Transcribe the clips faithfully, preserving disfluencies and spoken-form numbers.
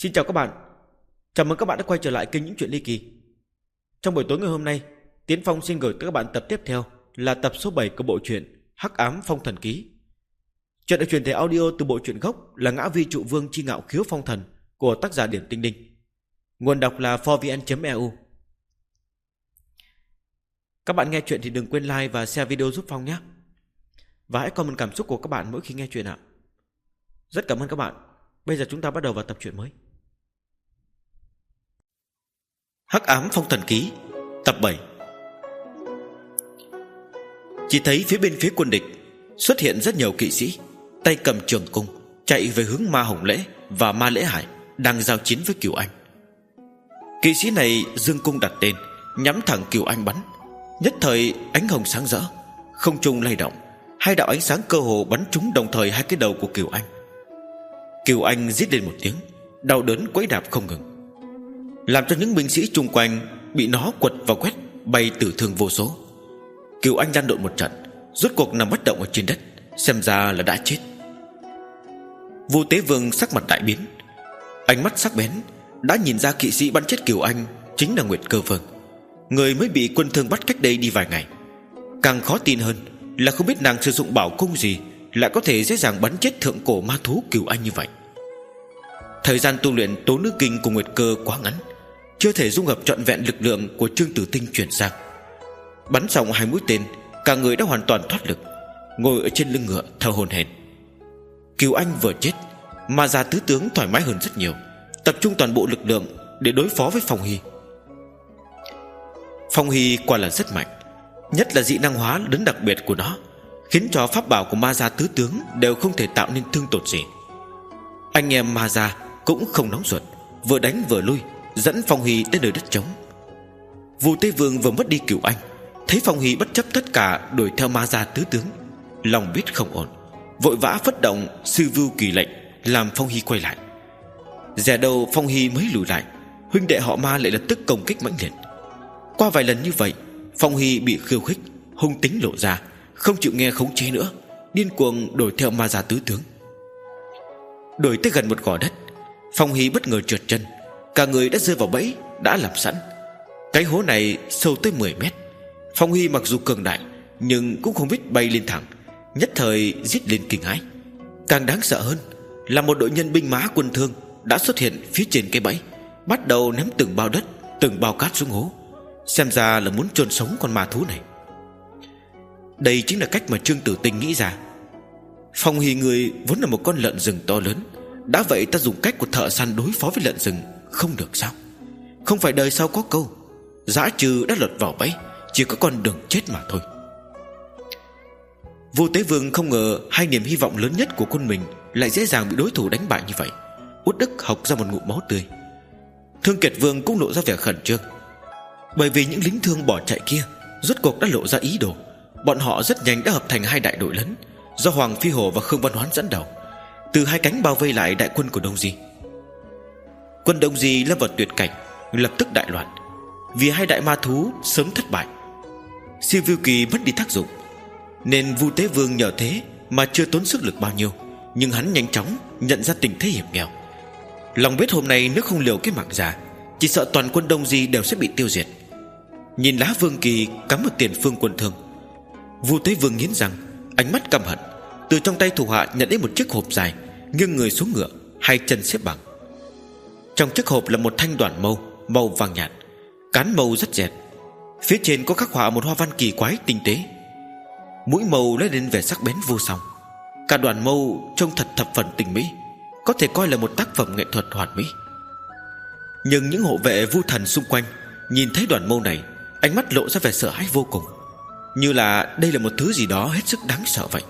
Xin chào các bạn. Chào mừng các bạn đã quay trở lại kênh Những Chuyện Ly Kỳ. Trong buổi tối ngày hôm nay, Tiến Phong xin gửi tới các bạn tập tiếp theo là tập số bảy của bộ truyện Hắc Ám Phong Thần Ký. Chuyện được truyền thể audio từ bộ truyện gốc là Ngã Vi Trụ Vương Chi Ngạo Khiếu Phong Thần của tác giả Điển Tinh Đinh. Nguồn đọc là four v n chấm e u. Các bạn nghe chuyện thì đừng quên like và share video giúp Phong nhé. Và hãy comment cảm xúc của các bạn mỗi khi nghe chuyện ạ. Rất cảm ơn các bạn. Bây giờ chúng ta bắt đầu vào tập truyện mới. Hắc Ám Phong Thần Ký tập bảy. Chỉ thấy phía bên phía quân địch xuất hiện rất nhiều kỵ sĩ, tay cầm trường cung, chạy về hướng Ma Hồng Lễ và Ma Lễ Hải đang giao chiến với Cửu Anh. Kỵ sĩ này dương cung đặt tên, nhắm thẳng Cửu Anh bắn. Nhất thời ánh hồng sáng rỡ, không trung lay động, hai đạo ánh sáng cơ hồ bắn trúng đồng thời hai cái đầu của Cửu Anh. Cửu Anh rít lên một tiếng, đau đớn quẫy đạp không ngừng, làm cho những binh sĩ chung quanh bị nó quật và quét, bay tử thương vô số. Cửu Anh lăn lộn một trận, rốt cuộc nằm bất động ở trên đất, xem ra là đã chết. Vu Tế Vương sắc mặt đại biến, ánh mắt sắc bén đã nhìn ra kỵ sĩ bắn chết Cửu Anh chính là Nguyệt Cơ Vương, người mới bị quân thương bắt cách đây đi vài ngày. Càng khó tin hơn là không biết nàng sử dụng bảo cung gì lại có thể dễ dàng bắn chết thượng cổ ma thú Cửu Anh như vậy. Thời gian tu luyện Tố Nữ Kinh của Nguyệt Cơ quá ngắn, chưa thể dung hợp trọn vẹn lực lượng của Trương Tử Tinh chuyển sang. Bắn xong hai mũi tên, cả người đã hoàn toàn thoát lực, ngồi ở trên lưng ngựa thở hổn hển. Cửu Anh vừa chết, Ma Gia tứ tướng thoải mái hơn rất nhiều, tập trung toàn bộ lực lượng để đối phó với Phong Hy. Phong Hy quả là rất mạnh, nhất là dị năng hóa đến đặc biệt của nó, khiến cho pháp bảo của Ma Gia tứ tướng đều không thể tạo nên thương tổn gì. Anh em Ma Gia cũng không nóng ruột, vừa đánh vừa lui, dẫn Phong Hy đến nơi đất trống. Vu Tế Vương vừa mất đi Cửu Anh, thấy Phong Hy bất chấp tất cả đuổi theo Ma Gia tứ tướng, lòng biết không ổn, vội vã phát động Sư Vưu Kỳ lệnh làm Phong Hy quay lại. Dè đầu Phong Hy mới lùi lại, huynh đệ họ Ma lại lập tức công kích mãnh liệt. Qua vài lần như vậy, Phong Hy bị khiêu khích, hung tính lộ ra, không chịu nghe khống chế nữa, điên cuồng đuổi theo Ma Gia tứ tướng. Đuổi tới gần một gò đất, Phong Hy bất ngờ trượt chân, cả người đã rơi vào bẫy đã làm sẵn. Cái hố này sâu tới mười mét. Phong Hy mặc dù cường đại nhưng cũng không biết bay lên thẳng, nhất thời rít lên kinh hãi. Càng đáng sợ hơn là một đội nhân binh mã quân thương đã xuất hiện phía trên cái bẫy, bắt đầu ném từng bao đất, từng bao cát xuống hố, xem ra là muốn chôn sống con ma thú này. Đây chính là cách mà Trương Tử Tinh nghĩ ra. Phong Hy người vốn là một con lợn rừng to lớn, đã vậy ta dùng cách của thợ săn đối phó với lợn rừng không được sao? Không phải đời sau có câu dã trừ đã lọt vào bẫy, chỉ có con đường chết mà thôi. Vu Tế Vương không ngờ hai niềm hy vọng lớn nhất của quân mình lại dễ dàng bị đối thủ đánh bại như vậy, uất ức hộc ra một ngụm máu tươi. Thương Kiệt Vương cũng lộ ra vẻ khẩn trương, bởi vì những lính thương bỏ chạy kia rốt cuộc đã lộ ra ý đồ. Bọn họ rất nhanh đã hợp thành hai đại đội lớn, do Hoàng Phi Hổ và Khương Văn Hoán dẫn đầu, từ hai cánh bao vây lại đại quân của Đông Di. Quân Đông Di lâm vào tuyệt cảnh, lập tức đại loạn, vì hai đại ma thú sớm thất bại. Siêu Viu Kỳ mất đi tác dụng, nên Vu Tế Vương nhờ thế mà chưa tốn sức lực bao nhiêu, nhưng hắn nhanh chóng nhận ra tình thế hiểm nghèo. Lòng biết hôm nay nếu không liều cái mạng già, chỉ sợ toàn quân Đông Di đều sẽ bị tiêu diệt. Nhìn lá Vương Kỳ cắm ở tiền phương quân thương, Vu Tế Vương nghiến răng, ánh mắt căm hận, từ trong tay thủ hạ nhận lấy một chiếc hộp dài, nghiêng người xuống ngựa, hai chân xếp bằng. Trong chiếc hộp là một thanh đoản mâu màu vàng nhạt, cán mâu rất dẹt, phía trên có khắc họa một hoa văn kỳ quái tinh tế. Mũi mâu lấy lên vẻ sắc bén vô song, cả đoản mâu trông thật thập phần tinh mỹ, có thể coi là một tác phẩm nghệ thuật hoàn mỹ. Nhưng những hộ vệ Vu Thần xung quanh nhìn thấy đoản mâu này, ánh mắt lộ ra vẻ sợ hãi vô cùng, như là đây là một thứ gì đó hết sức đáng sợ vậy.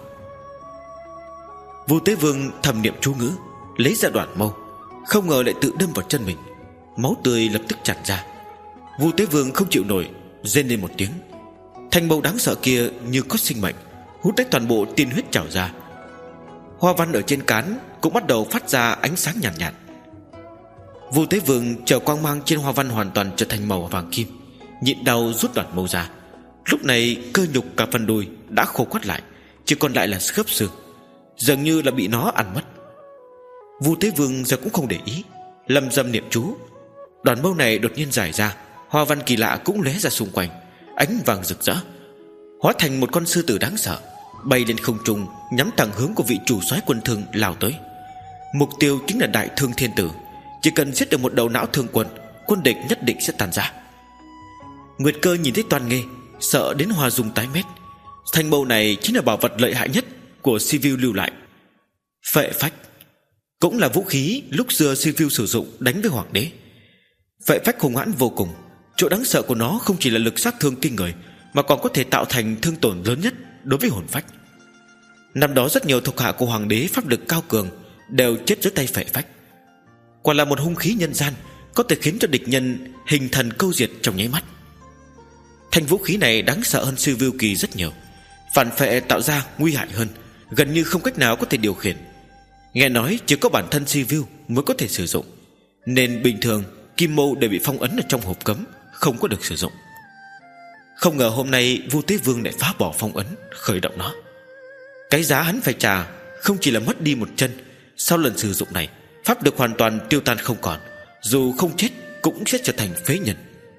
Vu Tế Vương thầm niệm chú ngữ, lấy ra đoản mâu, không ngờ lại tự đâm vào chân mình, máu tươi lập tức tràn ra. Vu Tế Vương không chịu nổi, rên lên một tiếng. Thanh mâu đáng sợ kia như có sinh mệnh, hút lấy toàn bộ tiên huyết trào ra. Hoa văn ở trên cán cũng bắt đầu phát ra ánh sáng nhàn nhạt, nhạt. Vu Tế Vương chờ quang mang trên hoa văn hoàn toàn trở thành màu vàng kim, nhịn đau rút đoản mâu ra. Lúc này cơ nhục cả phần đùi đã khô quắt lại, chỉ còn lại là khớp xương, dường như là bị nó ăn mất. Vu Tế Vương giờ cũng không để ý, lầm rầm niệm chú. Đoàn mâu này đột nhiên dài ra, hoa văn kỳ lạ cũng lóe ra xung quanh, ánh vàng rực rỡ, hóa thành một con sư tử đáng sợ, bay lên không trung, nhắm thẳng hướng của vị chủ soái quân thương lao tới. Mục tiêu chính là Đại Thương Thiên Tử. Chỉ cần giết được một đầu não thương quân, quân địch nhất định sẽ tàn ra. Nguyệt Cơ nhìn thấy Toan Nghê, sợ đến hoa dung tái mét. Thanh mâu này chính là bảo vật lợi hại nhất của Sivu lưu lại. Phệ phách cũng là vũ khí lúc xưa Sivu sử dụng đánh với hoàng đế. Phệ phách hung hãn vô cùng. Chỗ đáng sợ của nó không chỉ là lực sát thương kinh người, mà còn có thể tạo thành thương tổn lớn nhất đối với hồn phách. Năm đó rất nhiều thuộc hạ của hoàng đế pháp lực cao cường đều chết dưới tay phệ phách. Quả là một hung khí nhân gian, có thể khiến cho địch nhân hình thần câu diệt trong nháy mắt. Thanh vũ khí này đáng sợ hơn siêu viu kỳ rất nhiều. Phản phệ tạo ra nguy hại hơn, gần như không cách nào có thể điều khiển. Nghe nói chỉ có bản thân siêu viu mới có thể sử dụng, nên bình thường kim mâu đều bị phong ấn ở trong hộp cấm, không có được sử dụng. Không ngờ hôm nay Vu Tế Vương lại phá bỏ phong ấn, khởi động nó. Cái giá hắn phải trả không chỉ là mất đi một chân. Sau lần sử dụng này, pháp lực hoàn toàn tiêu tan không còn, dù không chết cũng sẽ trở thành phế nhân.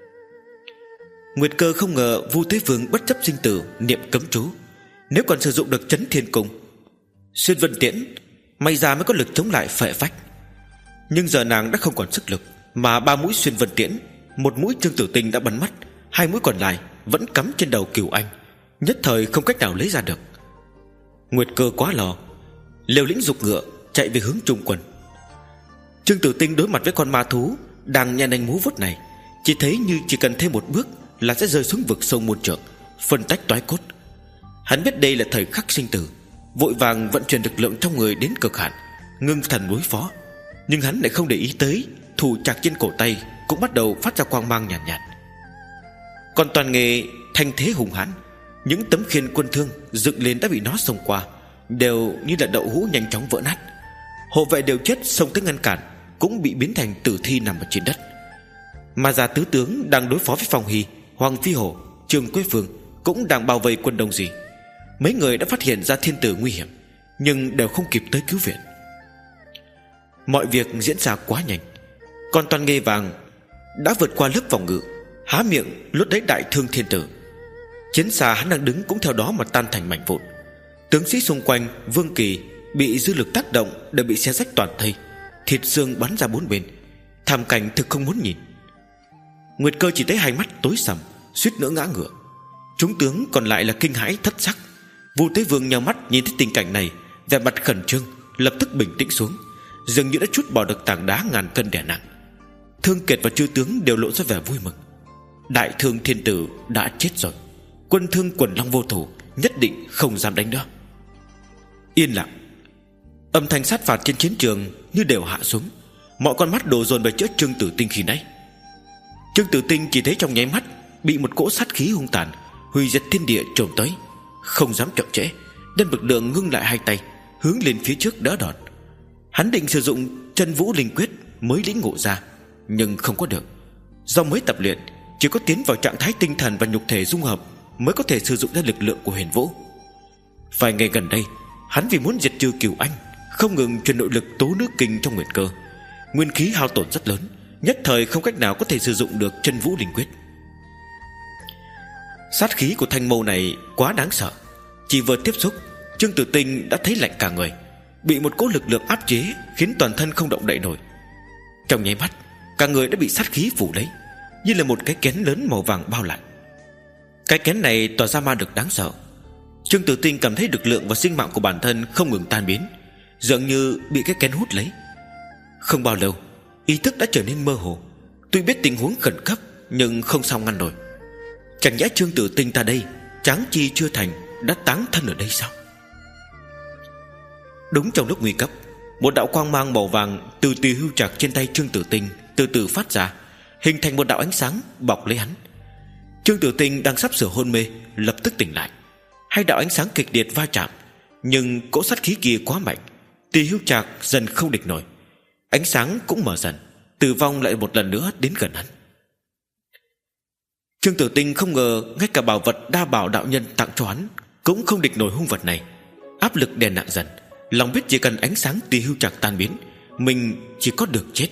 Nguyệt Cơ không ngờ Vu Tế Vương bất chấp sinh tử niệm cấm chú, nếu còn sử dụng được Chấn Thiên Cung, Xuyên Vân Tiễn, may ra mới có lực chống lại phệ phách. Nhưng giờ nàng đã không còn sức lực, mà ba mũi Xuyên Vân Tiễn, một mũi Trương Tử Tinh đã bắn mất, hai mũi còn lại vẫn cắm trên đầu Cửu Anh, nhất thời không cách nào lấy ra được. Nguyệt Cơ quá lo, liều lĩnh giục ngựa chạy về hướng trung quân. Trương Tử Tinh đối mặt với con ma thú đang nhăn nanh múa vuốt này, chỉ thấy như chỉ cần thêm một bước là sẽ rơi xuống vực sâu muôn trượng, phân tách toái cốt. Hắn biết đây là thời khắc sinh tử, vội vàng vận chuyển lực lượng trong người đến cực hạn, ngưng thần đối phó. Nhưng hắn lại không để ý tới thủ trạc trên cổ tay cũng bắt đầu phát ra quang mang nhàn nhạt, nhạt. Còn Toan Nghê thanh thế hùng hãn, những tấm khiên quân thương dựng lên đã bị nó xông qua, đều như là đậu hũ nhanh chóng vỡ nát. Hộ vệ đều chết xông tới ngăn cản, cũng bị biến thành tử thi nằm ở trên đất. Mà già tứ tướng đang đối phó với Phong Hy, Hoàng Phi Hổ, Trương Quế Phương cũng đang bao vây quân Đông Dị. Mấy người đã phát hiện ra thiên tử nguy hiểm, nhưng đều không kịp tới cứu viện. Mọi việc diễn ra quá nhanh. Còn Toan Nghê vàng đã vượt qua lớp phòng ngự, há miệng lốt lấy Đại Thương Thiên Tử. Chiến xa hắn đang đứng cũng theo đó mà tan thành mảnh vụn. Tướng sĩ xung quanh Vương Kỳ bị dư lực tác động đều bị xé rách toàn thây, thịt xương bắn ra bốn bên, thảm cảnh thực không muốn nhìn. Nguyệt Cơ chỉ thấy hai mắt tối sầm, suýt nữa ngã ngửa. Chúng tướng còn lại là kinh hãi thất sắc. Vu Tế Vương nhào mắt nhìn thấy tình cảnh này, vẻ mặt khẩn trương, lập tức bình tĩnh xuống, dường như đã trút bỏ được tảng đá ngàn cân đè nặng. Thương Kiệt và chư tướng đều lộ ra vẻ vui mừng. Đại Thương Thiên Tử đã chết rồi, quân thương quần long vô thủ, nhất định không dám đánh nữa. Yên lặng. Âm thanh sát phạt trên chiến trường như đều hạ xuống. Mọi con mắt đổ dồn về chỗ Trương Tử Tinh khi nãy. Trương Tử Tinh chỉ thấy trong nháy mắt bị một cỗ sát khí hung tàn hủy diệt thiên địa trồm tới, không dám chậm trễ, đem lực lượng ngưng lại hai tay, hướng lên phía trước đỡ đòn. Hắn định sử dụng Chân Vũ Linh Quyết mới lĩnh ngộ ra, nhưng không có được. Do mới tập luyện, chỉ có tiến vào trạng thái tinh thần và nhục thể dung hợp mới có thể sử dụng ra lực lượng của Huyền Vũ. Vài ngày gần đây, hắn vì muốn diệt trừ Cửu Anh, không ngừng truyền nội lực tố nước kinh trong Nguyệt Cơ, nguyên khí hao tổn rất lớn, nhất thời không cách nào có thể sử dụng được Chân Vũ Linh Quyết. Sát khí của thanh mâu này quá đáng sợ, chỉ vừa tiếp xúc, Trương Tử Tinh đã thấy lạnh cả người, bị một cỗ lực lượng áp chế khiến toàn thân không động đậy nổi. Trong nháy mắt, cả người đã bị sát khí phủ lấy, như là một cái kén lớn màu vàng bao lại. Cái kén này tỏa ra ma lực đáng sợ. Trương Tử Tinh cảm thấy lực lượng và sinh mạng của bản thân không ngừng tan biến, dường như bị cái kén hút lấy. Không bao lâu, ý thức đã trở nên mơ hồ. Tuy biết tình huống khẩn cấp, nhưng không sao ngăn nổi. Chẳng nhẽ Trương Tử Tinh ta đây, tráng chi chưa thành, đã táng thân ở đây sao? Đúng trong lúc nguy cấp, một đạo quang mang màu vàng từ tùy hưu trạc trên tay Trương Tử Tinh từ từ phát ra, hình thành một đạo ánh sáng bọc lấy hắn. Trương Tử Tinh đang sắp sửa hôn mê, lập tức tỉnh lại. Hai đạo ánh sáng kịch liệt va chạm, nhưng cỗ sát khí kia quá mạnh, tùy hưu trạc dần không địch nổi. Ánh sáng cũng mở dần, tử vong lại một lần nữa đến gần hắn. Trương Tử Tinh không ngờ ngay cả bảo vật đa bảo đạo nhân tặng cho hắn cũng không địch nổi hung vật này. Áp lực đè nặng dần, lòng biết chỉ cần ánh sáng tùy hưu trạc tan biến, mình chỉ có được chết,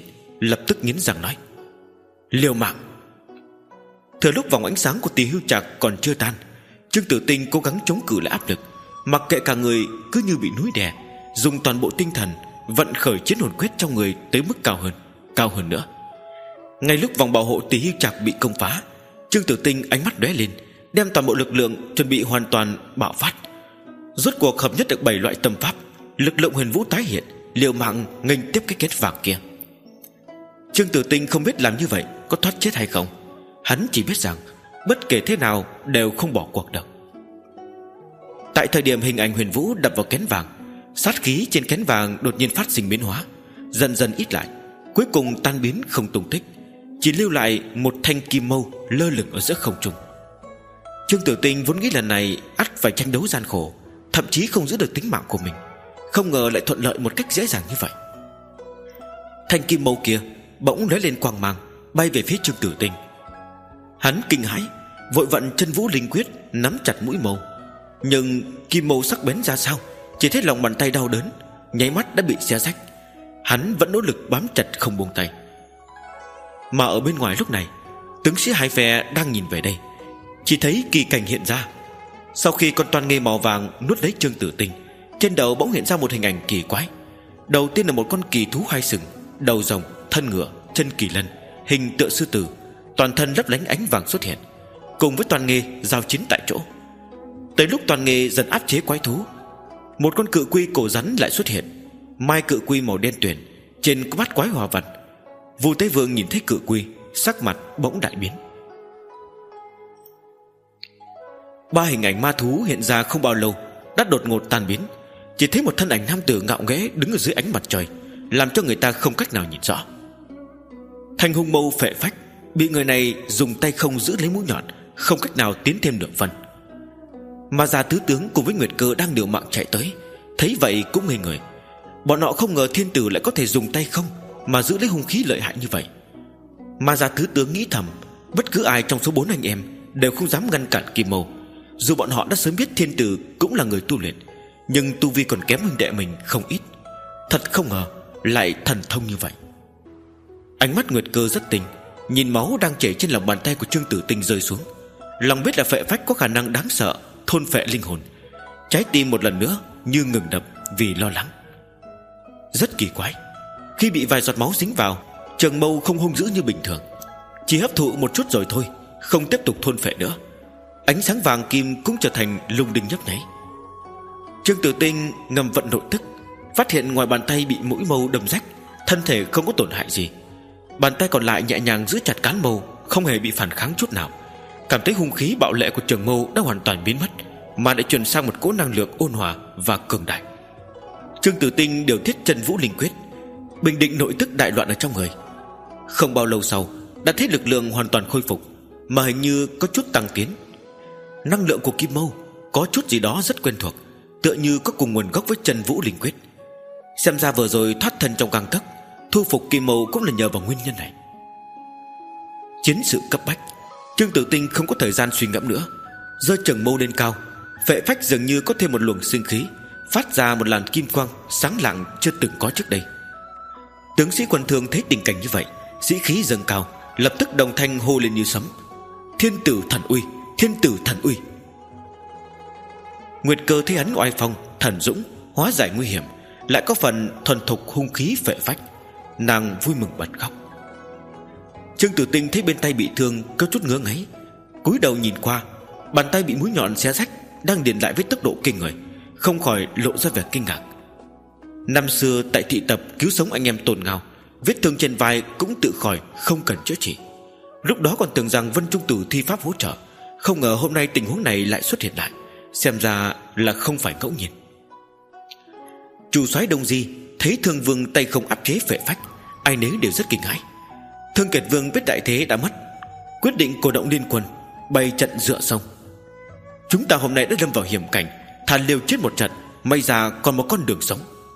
lập tức nghiến răng nói: liều mạng. Thừa lúc vòng ánh sáng của Tỳ Hưu Trạc còn chưa tan, Trương Tử Tinh cố gắng chống cự lại áp lực, mặc kệ cả người cứ như bị núi đè, dùng toàn bộ tinh thần vận khởi chiến hồn quyết trong người tới mức cao hơn, cao hơn nữa. Ngay lúc vòng bảo hộ Tỳ Hưu Trạc bị công phá, Trương Tử Tinh ánh mắt lóe lên, đem toàn bộ lực lượng chuẩn bị hoàn toàn bạo phát. Rốt cuộc hợp nhất được bảy loại tâm pháp, lực lượng huyền vũ tái hiện, liều mạng nghênh tiếp cái kết vàng kia. Trương Tử Tinh không biết làm như vậy có thoát chết hay không. Hắn chỉ biết rằng bất kể thế nào đều không bỏ cuộc được. Tại thời điểm hình ảnh huyền vũ đập vào kén vàng, sát khí trên kén vàng đột nhiên phát sinh biến hóa, dần dần ít lại, cuối cùng tan biến không tung tích, chỉ lưu lại một thanh kim mâu lơ lửng ở giữa không trung. Trương Tử Tinh vốn nghĩ lần này ắt phải tranh đấu gian khổ, thậm chí không giữ được tính mạng của mình, không ngờ lại thuận lợi một cách dễ dàng như vậy. Thanh kim mâu kia bỗng lóe lên quang mang, bay về phía Trương Tử Tinh. Hắn kinh hãi, vội vận chân vũ linh quyết nắm chặt mũi mâu, nhưng kim mâu sắc bén ra sao, chỉ thấy lòng bàn tay đau đớn, nháy mắt đã bị xé rách. Hắn vẫn nỗ lực bám chặt không buông tay. Mà ở bên ngoài lúc này, tướng sĩ hai phe đang nhìn về đây, chỉ thấy kỳ cảnh hiện ra. Sau khi con toan nghê màu vàng nuốt lấy Trương Tử Tinh, trên đầu bỗng hiện ra một hình ảnh kỳ quái. Đầu tiên là một con kỳ thú hai sừng, đầu rồng, thân ngựa, chân kỳ lân, hình tựa sư tử, toàn thân lấp lánh ánh vàng xuất hiện, cùng với toan nghê giao chiến tại chỗ. Tới lúc toan nghê dần áp chế quái thú, một con cự quy cổ rắn lại xuất hiện, mai cự quy màu đen tuyền, trên có mắt quái hòa vật. Vu Tế Vương nhìn thấy cự quy, sắc mặt bỗng đại biến. Ba hình ảnh ma thú hiện ra không bao lâu đã đột ngột tan biến, chỉ thấy một thân ảnh nam tử ngạo nghễ đứng ở dưới ánh mặt trời, làm cho người ta không cách nào nhìn rõ. Thanh hung mâu phệ phách bị người này dùng tay không giữ lấy mũi nhọn, không cách nào tiến thêm nửa phần. Mà già tứ tướng cùng với Nguyệt Cơ đang liều mạng chạy tới, thấy vậy cũng ngây người. Bọn họ không ngờ thiên tử lại có thể dùng tay không mà giữ lấy hung khí lợi hại như vậy. Mà già tứ tướng nghĩ thầm, bất cứ ai trong số bốn anh em đều không dám ngăn cản Kim Mâu. Dù bọn họ đã sớm biết thiên tử cũng là người tu luyện, nhưng tu vi còn kém huynh đệ mình không ít. Thật không ngờ lại thần thông như vậy. Ánh mắt Nguyệt Cơ rất tinh, nhìn máu đang chảy trên lòng bàn tay của Trương Tử Tinh rơi xuống, lòng biết là phệ phách có khả năng đáng sợ thôn phệ linh hồn. Trái tim một lần nữa như ngừng đập vì lo lắng. Rất kỳ quái, khi bị vài giọt máu dính vào, Trường Mâu không hung dữ như bình thường, chỉ hấp thụ một chút rồi thôi, không tiếp tục thôn phệ nữa. Ánh sáng vàng kim cũng trở thành lung linh nhấp nháy. Trương Tử Tinh ngầm vận nội tức, phát hiện ngoài bàn tay bị mũi mâu đâm rách, thân thể không có tổn hại gì. Bàn tay còn lại nhẹ nhàng giữ chặt cán mâu, không hề bị phản kháng chút nào. Cảm thấy hung khí bạo lệ của Trường Mâu đã hoàn toàn biến mất, mà đã chuyển sang một cỗ năng lượng ôn hòa và cường đại. Trương Tử Tinh điều tiết chân vũ linh quyết, bình định nội tức đại loạn ở trong người. Không bao lâu sau đã thấy lực lượng hoàn toàn khôi phục, mà hình như có chút tăng tiến. Năng lượng của Kim Mâu có chút gì đó rất quen thuộc, tựa như có cùng nguồn gốc với chân vũ linh quyết. Xem ra vừa rồi thoát thân trong gang tấc, thu phục Kim Mâu cũng là nhờ vào nguyên nhân này. Chiến sự cấp bách, Trương Tử Tinh không có thời gian suy ngẫm nữa, giơ Trường Mâu lên cao, phệ phách dường như có thêm một luồng sinh khí, phát ra một làn kim quang sáng lạng chưa từng có trước đây. Tướng sĩ quân Thương thấy tình cảnh như vậy, sĩ khí dâng cao, lập tức đồng thanh hô lên như sấm: Thiên tử thần uy, thiên tử thần uy. Nguyệt Cơ thấy hắn oai phong thần dũng, hóa giải nguy hiểm, lại có phần thuần thục hung khí phệ phách, nàng vui mừng bật khóc. Trương Tử Tinh thấy bên tay bị thương có chút ngứa ngáy, cúi đầu nhìn qua, bàn tay bị mũi nhọn xé rách đang điền lại với tốc độ kinh người, không khỏi lộ ra vẻ kinh ngạc. Năm xưa tại thị tập cứu sống anh em Tôn Ngao, vết thương trên vai cũng tự khỏi, không cần chữa trị. Lúc đó còn tưởng rằng Vân Trung Tử thi pháp hỗ trợ, không ngờ hôm nay tình huống này lại xuất hiện lại, xem ra là không phải ngẫu nhiên. Chủ soái Đông Di thấy Thương Vương tay không áp chế phệ phách, ai nấy đều rất kinh hãi. Thương Kiệt Vương biết đại thế đã mất, quyết định cổ động liên quân, bày trận dựa sông. Chúng ta hôm nay đã lâm vào hiểm cảnh, thà liều chết một trận, may ra còn một con đường sống.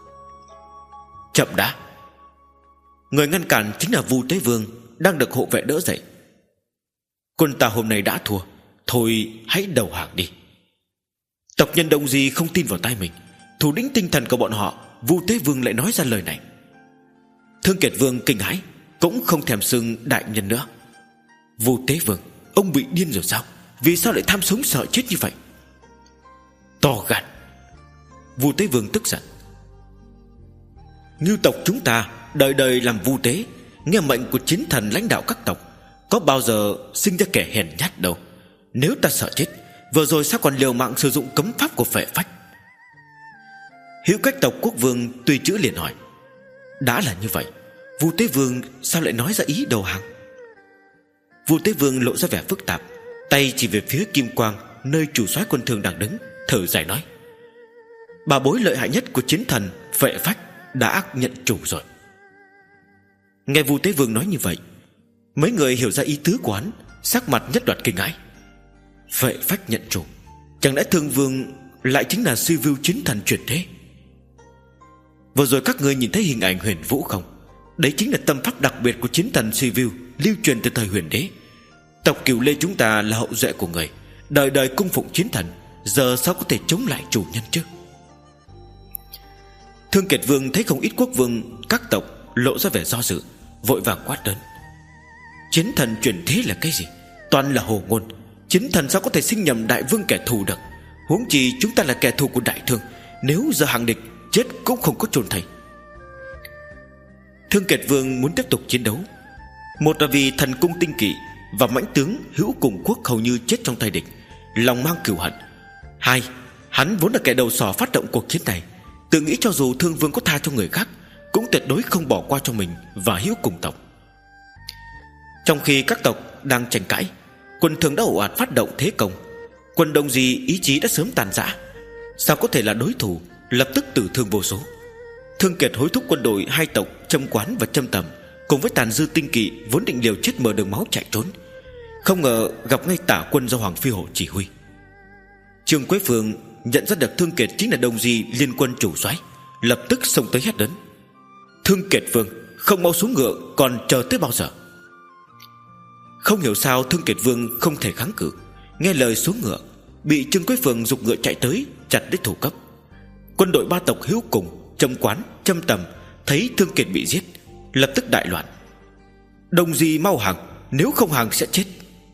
Chậm đã. Người ngăn cản chính là Vu Tế Vương, đang được hộ vệ đỡ dậy. Quân ta hôm nay đã thua, thôi hãy đầu hàng đi. Tộc nhân Đông Di không tin vào tai mình, thủ lĩnh tinh thần của bọn họ Vu Tế Vương lại nói ra lời này. Thương Kiệt Vương kinh hãi, cũng không thèm xưng đại nhân nữa. Vu Tế Vương, ông bị điên rồi sao? Vì sao lại tham sống sợ chết như vậy? To gan! Vu Tế Vương tức giận. Ngưu tộc chúng ta đời đời làm vu tế, nghe mệnh của chiến thần lãnh đạo các tộc, có bao giờ sinh ra kẻ hèn nhát đâu. Nếu ta sợ chết, vừa rồi sao còn liều mạng sử dụng cấm pháp của phệ phách? Hữu Cách tộc quốc vương tùy chữ liền hỏi. Đã là như vậy, Vu Tế Vương sao lại nói ra ý đầu hàng? Vu Tế Vương lộ ra vẻ phức tạp, tay chỉ về phía kim quang nơi chủ soái quân thương đang đứng, thở dài nói. Bà bối lợi hại nhất của chiến thần phệ phách đã nhận chủ rồi. Nghe Vu Tế Vương nói như vậy, mấy người hiểu ra ý tứ của hắn, sắc mặt nhất loạt kinh hãi. Phệ phách nhận chủ, chẳng lẽ Thương Vương lại chính là siêu view chiến thần truyền thế? Vừa rồi các ngươi nhìn thấy hình ảnh Huyền Vũ không? Đấy chính là tâm pháp đặc biệt của chiến thần siêu view, lưu truyền từ thời Huyền Đế. Tộc Cửu Lê chúng ta là hậu duệ của người, đời đời cung phụng chiến thần, giờ sao có thể chống lại chủ nhân chứ? Thương Kiệt Vương thấy không ít quốc vương các tộc lộ ra vẻ do dự, vội vàng quát lớn. Chiến thần truyền thế là cái gì? Toàn là hồ ngôn. Chiến thần sao có thể sinh nhầm đại vương kẻ thù được? Huống chi chúng ta là kẻ thù của đại thương, nếu giờ hàng địch, chết cũng không có chôn thây. Thương Kiệt Vương muốn tiếp tục chiến đấu. Một là vì thần cung tinh kỵ và mãnh tướng Hữu Cùng Quốc hầu như chết trong tay địch, lòng mang cừu hận. Hai, hắn vốn là kẻ đầu sỏ phát động cuộc chiến này, tự nghĩ cho dù Thương Vương có tha cho người khác, cũng tuyệt đối không bỏ qua cho mình và Hữu Cùng tộc. Trong khi các tộc đang tranh cãi, quân Thương đã ồ ạt phát động thế công. Quân Đông Di ý chí đã sớm tàn rã, sao có thể là đối thủ, lập tức tử thương vô số. Thương Kiệt hối thúc quân đội hai tộc Châm Quán và Châm Tầm cùng với tàn dư tinh kỵ vốn định liều chết mở đường máu chạy trốn, không ngờ gặp ngay tả quân do Hoàng Phi Hổ chỉ huy. Trương Quế Phương nhận ra được Thương Kiệt chính là Đông Di liên quân chủ soái, lập tức xông tới hét lớn. Thương Kiệt Vương, không mau xuống ngựa, còn chờ tới bao giờ? Không hiểu sao Thương Kiệt Vương không thể kháng cự, nghe lời xuống ngựa, bị Trương Quế Phương giục ngựa chạy tới chặt đích thủ cấp. Quân đội ba tộc Hữu Cùng, Châm Quán, Châm Tầm thấy Thương Kiệt bị giết, lập tức đại loạn. Đông Di mau hàng, nếu không hàng sẽ chết.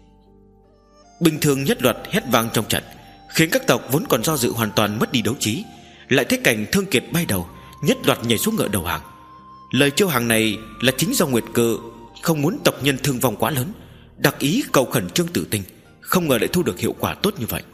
Bình thường nhất loạt hét vang trong trận, khiến các tộc vốn còn do dự hoàn toàn mất đi đấu trí, lại thấy cảnh Thương Kiệt bay đầu, nhất loạt nhảy xuống ngựa đầu hàng. Lời chiêu hàng này là chính do Nguyệt Cơ không muốn tộc nhân thương vong quá lớn, đặc ý cầu khẩn Trương Tử Tinh, không ngờ lại thu được hiệu quả tốt như vậy.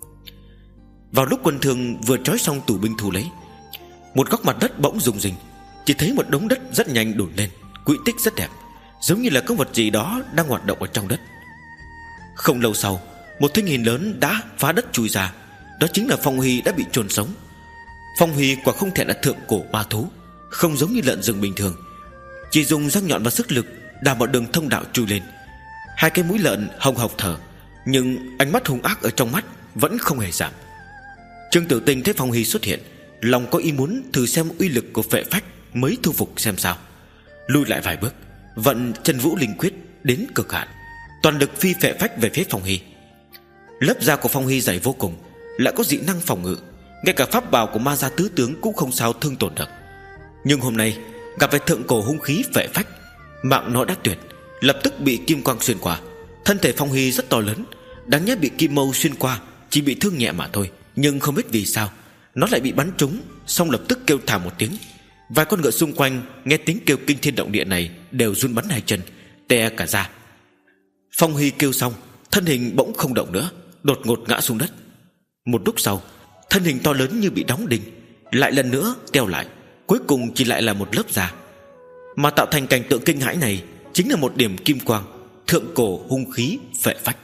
Vào lúc quân Thương vừa trói xong tù binh thu lấy, một góc mặt đất bỗng rung rinh, chỉ thấy một đống đất rất nhanh đổ lên, quỹ tích rất đẹp, giống như là có vật gì đó đang hoạt động ở trong đất. Không lâu sau, một thân hình lớn đã phá đất chui ra, đó chính là Phong Huy đã bị chôn sống. Phong Huy quả không thể là thượng cổ ma thú, không giống như lợn rừng bình thường, chỉ dùng răng nhọn và sức lực đào một đường thông đạo chui lên. Hai cái mũi lợn hồng hộc thở, nhưng ánh mắt hung ác ở trong mắt vẫn không hề giảm. Trương Tử Tinh thấy Phong Huy xuất hiện, lòng có ý muốn thử xem uy lực của phệ phách mới thu phục xem sao. Lùi lại vài bước, vận Chân Vũ Linh Quyết đến cực hạn, toàn lực phi phệ phách về phía Phong Huy. Lớp da của Phong Huy dày vô cùng, lại có dị năng phòng ngự, ngay cả pháp bào của ma gia tứ tướng cũng không sao thương tổn được. Nhưng hôm nay gặp phải thượng cổ hung khí phệ phách, mạng nó đã tuyệt, lập tức bị kim quang xuyên qua. Thân thể Phong Huy rất to lớn, đáng nhẽ bị kim mâu xuyên qua chỉ bị thương nhẹ mà thôi, nhưng không biết vì sao nó lại bị bắn trúng, xong lập tức kêu thảm một tiếng. Vài con ngựa xung quanh nghe tiếng kêu kinh thiên động địa này đều run bắn hai chân, tè cả ra. Phong Huy kêu xong, thân hình bỗng không động nữa, đột ngột ngã xuống đất. Một lúc sau, thân hình to lớn như bị đóng đinh, lại lần nữa teo lại, cuối cùng chỉ lại là một lớp da. Mà tạo thành cảnh tượng kinh hãi này chính là một điểm kim quang, thượng cổ hung khí phệ phách.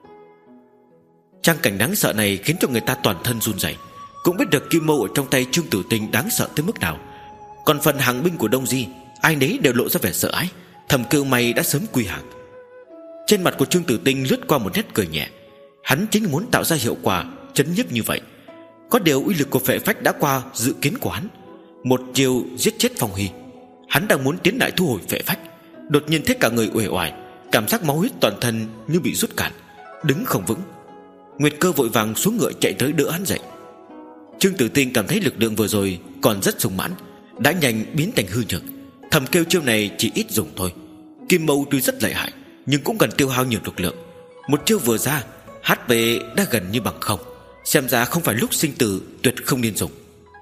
Trang cảnh đáng sợ này khiến cho người ta toàn thân run rẩy, cũng biết được kim mâu ở trong tay Trương Tử Tinh đáng sợ tới mức nào. Còn phần hàng binh của Đông Di, ai nấy đều lộ ra vẻ sợ hãi, thầm kêu may đã sớm quy hàng. Trên mặt của Trương Tử Tinh lướt qua một nét cười nhẹ, hắn chính muốn tạo ra hiệu quả chấn nhiếp như vậy. Có điều uy lực của phệ phách đã qua dự kiến của hắn, một chiều giết chết Phong Huy. Hắn đang muốn tiến lại thu hồi phệ phách, đột nhiên thấy cả người uể oải, cảm giác máu huyết toàn thân như bị rút cạn, đứng không vững. Nguyệt Cơ vội vàng xuống ngựa chạy tới đỡ hắn dậy. Trương Tử Tinh cảm thấy lực lượng vừa rồi còn rất sung mãn, đã nhanh biến thành hư nhược, thầm kêu chiêu này chỉ ít dùng thôi, Kim mâu tuy rất lợi hại, nhưng cũng cần tiêu hao nhiều lực lượng. Một chiêu vừa ra, hát pê đã gần như bằng không. Xem ra không phải lúc sinh tử, tuyệt không nên dùng.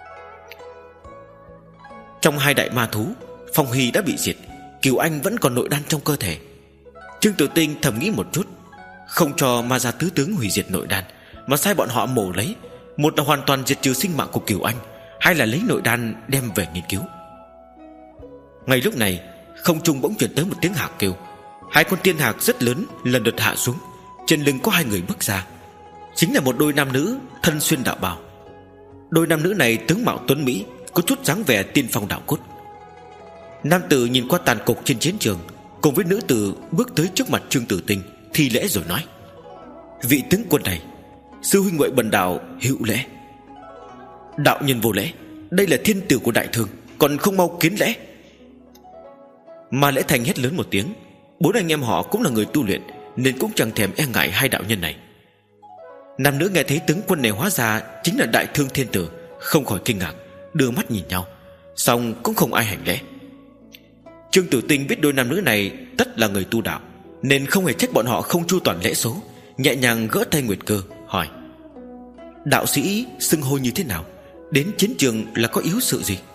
Trong hai đại ma thú, Phong Hy đã bị diệt, Cửu Anh vẫn còn nội đan trong cơ thể. Trương Tử Tinh thầm nghĩ một chút, không cho ma gia tứ tướng hủy diệt nội đan, mà sai bọn họ mổ lấy. Một là hoàn toàn diệt trừ sinh mạng của Cửu Anh, hai là lấy nội đan đem về nghiên cứu. Ngay lúc này, không trung bỗng truyền tới một tiếng hạc kêu. Hai con tiên hạc rất lớn lần lượt hạ xuống. Trên lưng có hai người bước ra, chính là một đôi nam nữ thân xuyên đạo bào. Đôi nam nữ này tướng mạo tuấn mỹ, có chút dáng vẻ tiên phong đạo cốt. Nam tử nhìn qua tàn cục trên chiến trường, cùng với nữ tử bước tới trước mặt Trương Tử Tinh, thi lễ rồi nói: vị tướng quân này, sư huynh muội bần đạo hữu lễ. Đạo nhân vô lễ, đây là thiên tử của đại thương, còn không mau kiến lễ. Mà Lễ Thành hét lớn một tiếng. Bốn anh em họ cũng là người tu luyện, nên cũng chẳng thèm e ngại hai đạo nhân này. Nam nữ nghe thấy tướng quân này hóa ra chính là đại thương thiên tử, không khỏi kinh ngạc, đưa mắt nhìn nhau, song cũng không ai hành lễ. Trương Tử Tinh biết đôi nam nữ này tất là người tu đạo, nên không hề trách bọn họ không chu toàn lễ số, nhẹ nhàng gỡ tay Nguyệt Cơ hỏi: đạo sĩ xưng hô như thế nào? Đến chiến trường là có yếu sự gì?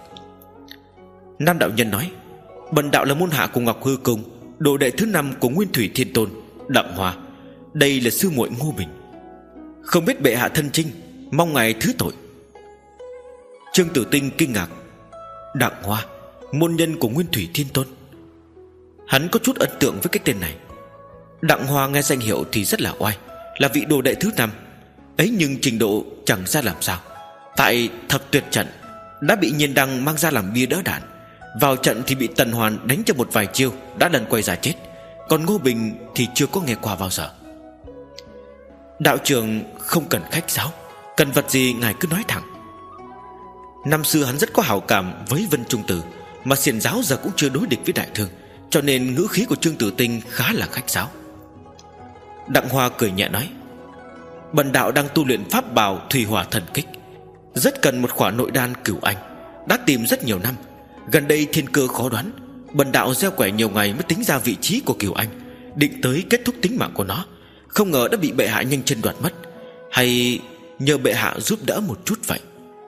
Nam đạo nhân nói: bần đạo là môn hạ của Ngọc Hư Cung, đồ đệ thứ năm của Nguyên Thủy Thiên Tôn Đặng Hoa. Đây là sư muội Ngô Bình. Không biết bệ hạ thân chinh, mong ngài thứ tội. Trương Tử Tinh kinh ngạc: Đặng Hoa, môn nhân của Nguyên Thủy Thiên Tôn. Hắn có chút ấn tượng với cái tên này. Đặng Hoa nghe danh hiệu thì rất là oai, là vị đồ đệ thứ năm ấy, nhưng trình độ chẳng ra làm sao. Tại Thập Tuyệt trận đã bị Nhiên Đăng mang ra làm bia đỡ đạn, vào trận thì bị Tần Hoàn đánh cho một vài chiêu đã lần quay ra chết. Còn Ngô Bình thì chưa có nghe qua bao giờ. Đạo trưởng không cần khách sáo, cần vật gì ngài cứ nói thẳng. Năm xưa hắn rất có hảo cảm với Vân Trung Tử, mà xiển giáo giờ cũng chưa đối địch với đại thương, cho nên ngữ khí của Trương Tử Tinh khá là khách sáo. Đặng Hoa cười nhẹ nói: bần đạo đang tu luyện pháp bảo Thủy Hỏa Thần Kích, rất cần một khỏa nội đan Cửu Anh, đã tìm rất nhiều năm. Gần đây thiên cơ khó đoán, bần đạo gieo quẻ nhiều ngày mới tính ra vị trí của Cửu Anh, định tới kết thúc tính mạng của nó, không ngờ đã bị bệ hạ nhanh chân đoạt mất. Hay nhờ bệ hạ giúp đỡ một chút vậy.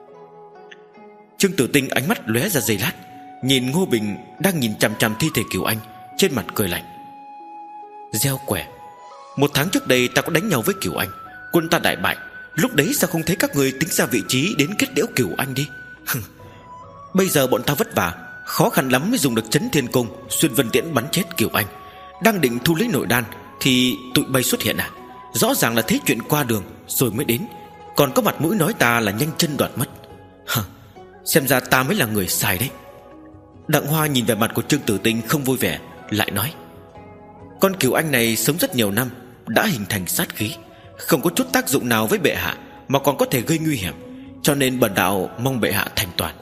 Trương Tử Tinh ánh mắt lóe ra giây lát, nhìn Ngô Bình đang nhìn chằm chằm thi thể Cửu Anh, trên mặt cười lạnh: gieo quẻ? Một tháng trước đây ta có đánh nhau với Cửu Anh, quân ta đại bại, lúc đấy sao không thấy các người tính ra vị trí đến kết liễu Cửu Anh đi? Bây giờ bọn ta vất vả, khó khăn lắm mới dùng được Chấn Thiên Cung xuyên vân tiễn bắn chết Cửu Anh, đang định thu lấy nội đan thì tụi bay xuất hiện à? Rõ ràng là thấy chuyện qua đường rồi mới đến, còn có mặt mũi nói ta là nhanh chân đoạt mất. Hả, xem ra ta mới là người sai đấy. Đặng Hoa nhìn về mặt của Trương Tử Tinh không vui vẻ, lại nói: con Cửu Anh này sống rất nhiều năm, đã hình thành sát khí, không có chút tác dụng nào với bệ hạ, mà còn có thể gây nguy hiểm, cho nên bần đạo mong bệ hạ thành toàn.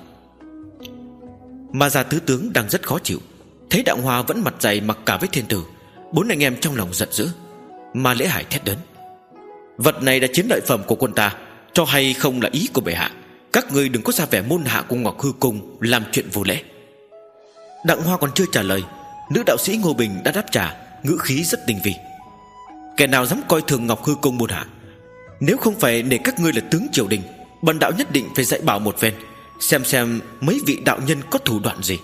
Ma gia tứ tướng đang rất khó chịu, thấy Đặng Hoa vẫn mặt dày mặc cả với thiên tử, bốn anh em trong lòng giận dữ. Ma Lễ Hải thét lớn: vật này là chiến lợi phẩm của quân ta, cho hay không là ý của bệ hạ, các ngươi đừng có ra vẻ môn hạ của Ngọc Hư Cung làm chuyện vô lễ. Đặng Hoa còn chưa trả lời, nữ đạo sĩ Ngô Bình đã đáp trả, ngữ khí rất tinh vi: kẻ nào dám coi thường Ngọc Hư Cung môn hạ, nếu không phải để các ngươi là tướng triều đình, bần đạo nhất định phải dạy bảo một phen, xem xem mấy vị đạo nhân có thủ đoạn gì.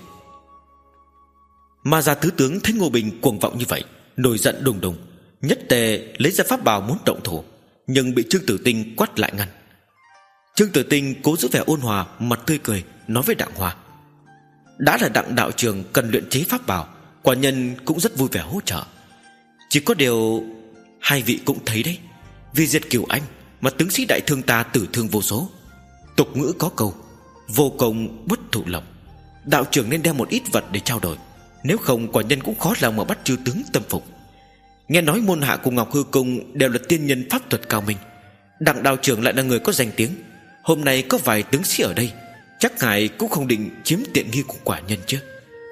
Ma gia tứ tướng thấy Ngô Bình cuồng vọng như vậy, nổi giận đùng đùng, nhất tề lấy ra pháp bảo muốn động thủ, nhưng bị Trương Tử Tinh quát lại ngăn. Trương Tử Tinh cố giữ vẻ ôn hòa, mặt tươi cười, nói với Đặng Hoa: đã là Đặng đạo trường cần luyện chế pháp bảo, quả nhân cũng rất vui vẻ hỗ trợ. Chỉ có điều hai vị cũng thấy đấy, vì diệt Cửu Anh mà tướng sĩ đại thương ta tử thương vô số. Tục ngữ có câu vô công bất thụ lộc, đạo trưởng nên đem một ít vật để trao đổi, nếu không quả nhân cũng khó lòng mà bắt chư tướng tâm phục. Nghe nói môn hạ của Ngọc Hư Cung đều là tiên nhân pháp thuật cao minh, Đặng đạo trưởng lại là người có danh tiếng, hôm nay có vài tướng sĩ ở đây, chắc ngài cũng không định chiếm tiện nghi của quả nhân chứ.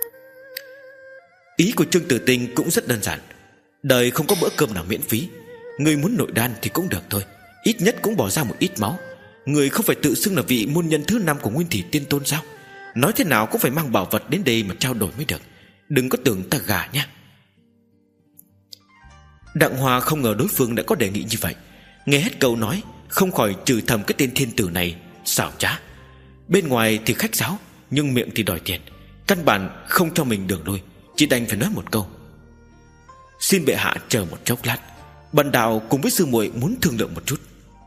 Ý của Trương Tử Tinh cũng rất đơn giản, đời không có bữa cơm nào miễn phí, người muốn nội đan thì cũng được thôi, ít nhất cũng bỏ ra một ít máu. Người không phải tự xưng là vị môn nhân thứ năm của Nguyên Thủy Tiên Tôn sao? Nói thế nào cũng phải mang bảo vật đến đây mà trao đổi mới được, đừng có tưởng ta gà nha. Đặng Hoa không ngờ đối phương đã có đề nghị như vậy. Nghe hết câu nói, không khỏi chửi thầm cái tên thiên tử này xảo trá. Bên ngoài thì khách sáo, nhưng miệng thì đòi tiền, căn bản không cho mình đường lui, chỉ đành phải nói một câu: xin bệ hạ chờ một chốc lát, bần đạo cùng với sư muội muốn thương lượng một chút.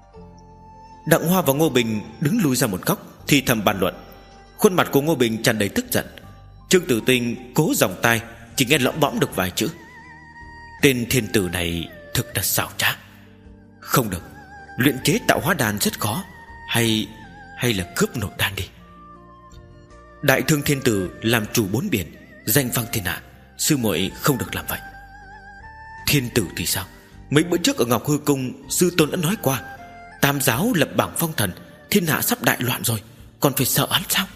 Đặng Hoa và Ngô Bình đứng lui ra một góc, thì thầm bàn luận. Khuôn mặt của Ngô Bình tràn đầy tức giận. Trương Tử Tinh cố dòng tai, chỉ nghe lõm bõm được vài chữ: tên thiên tử này thực là xảo trá. Không được, luyện chế tạo hóa đan rất khó. Hay hay là cướp nội đan đi. Đại thương thiên tử làm chủ bốn biển, danh vang thiên hạ, sư muội không được làm vậy. Thiên tử thì sao? Mấy bữa trước ở Ngọc Hư Cung, sư tôn đã nói qua, Tam giáo lập bảng phong thần, thiên hạ sắp đại loạn rồi, còn phải sợ hắn sao?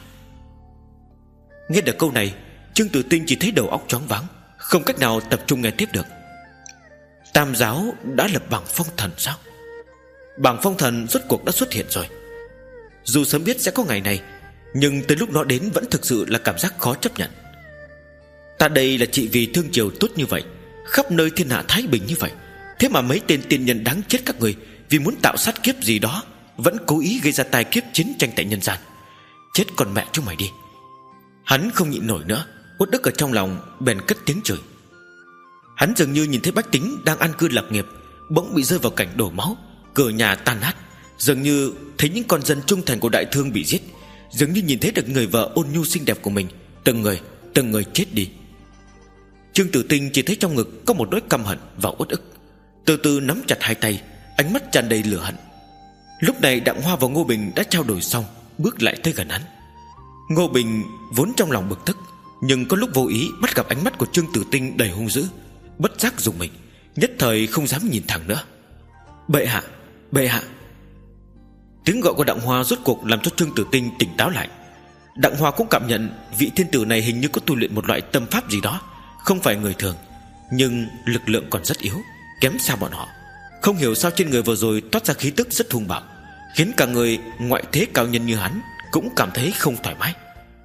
Nghe được câu này, Trương Tử Tinh chỉ thấy đầu óc choáng váng, không cách nào tập trung nghe tiếp được. Tam giáo đã lập bảng phong thần sao? Bảng phong thần rốt cuộc đã xuất hiện rồi. Dù sớm biết sẽ có ngày này, nhưng tới lúc nó đến vẫn thực sự là cảm giác khó chấp nhận. Ta đây là trị vì thương triều tốt như vậy, khắp nơi thiên hạ thái bình như vậy, thế mà mấy tên tiên nhân đáng chết các người vì muốn tạo sát kiếp gì đó vẫn cố ý gây ra tai kiếp chiến tranh tại nhân gian. Chết con mẹ chúng mày đi. Hắn không nhịn nổi nữa, uất ức ở trong lòng, bèn cất tiếng chửi. Hắn dường như nhìn thấy bách tính đang an cư lạc nghiệp bỗng bị rơi vào cảnh đổ máu, cửa nhà tan nát, dường như thấy những con dân trung thành của đại thương bị giết, dường như nhìn thấy được người vợ ôn nhu xinh đẹp của mình từng người từng người chết đi. Trương Tử Tinh chỉ thấy trong ngực có một nỗi căm hận và uất ức, từ từ nắm chặt hai tay, ánh mắt tràn đầy lửa hận. Lúc này Đặng Hoa và Ngô Bình đã trao đổi xong, bước lại tới gần hắn. Ngô Bình vốn trong lòng bực tức, nhưng có lúc vô ý bắt gặp ánh mắt của Trương Tử Tinh đầy hung dữ, bất giác dùng mình, nhất thời không dám nhìn thẳng nữa. Bệ hạ, bệ hạ. Tiếng gọi của Đặng Hoa rốt cuộc làm cho Trương Tử Tinh tỉnh táo lại. Đặng Hoa cũng cảm nhận vị thiên tử này hình như có tu luyện một loại tâm pháp gì đó, không phải người thường, nhưng lực lượng còn rất yếu, kém xa bọn họ. Không hiểu sao trên người vừa rồi toát ra khí tức rất hung bạo, khiến cả người ngoại thế cao nhân như hắn cũng cảm thấy không thoải mái.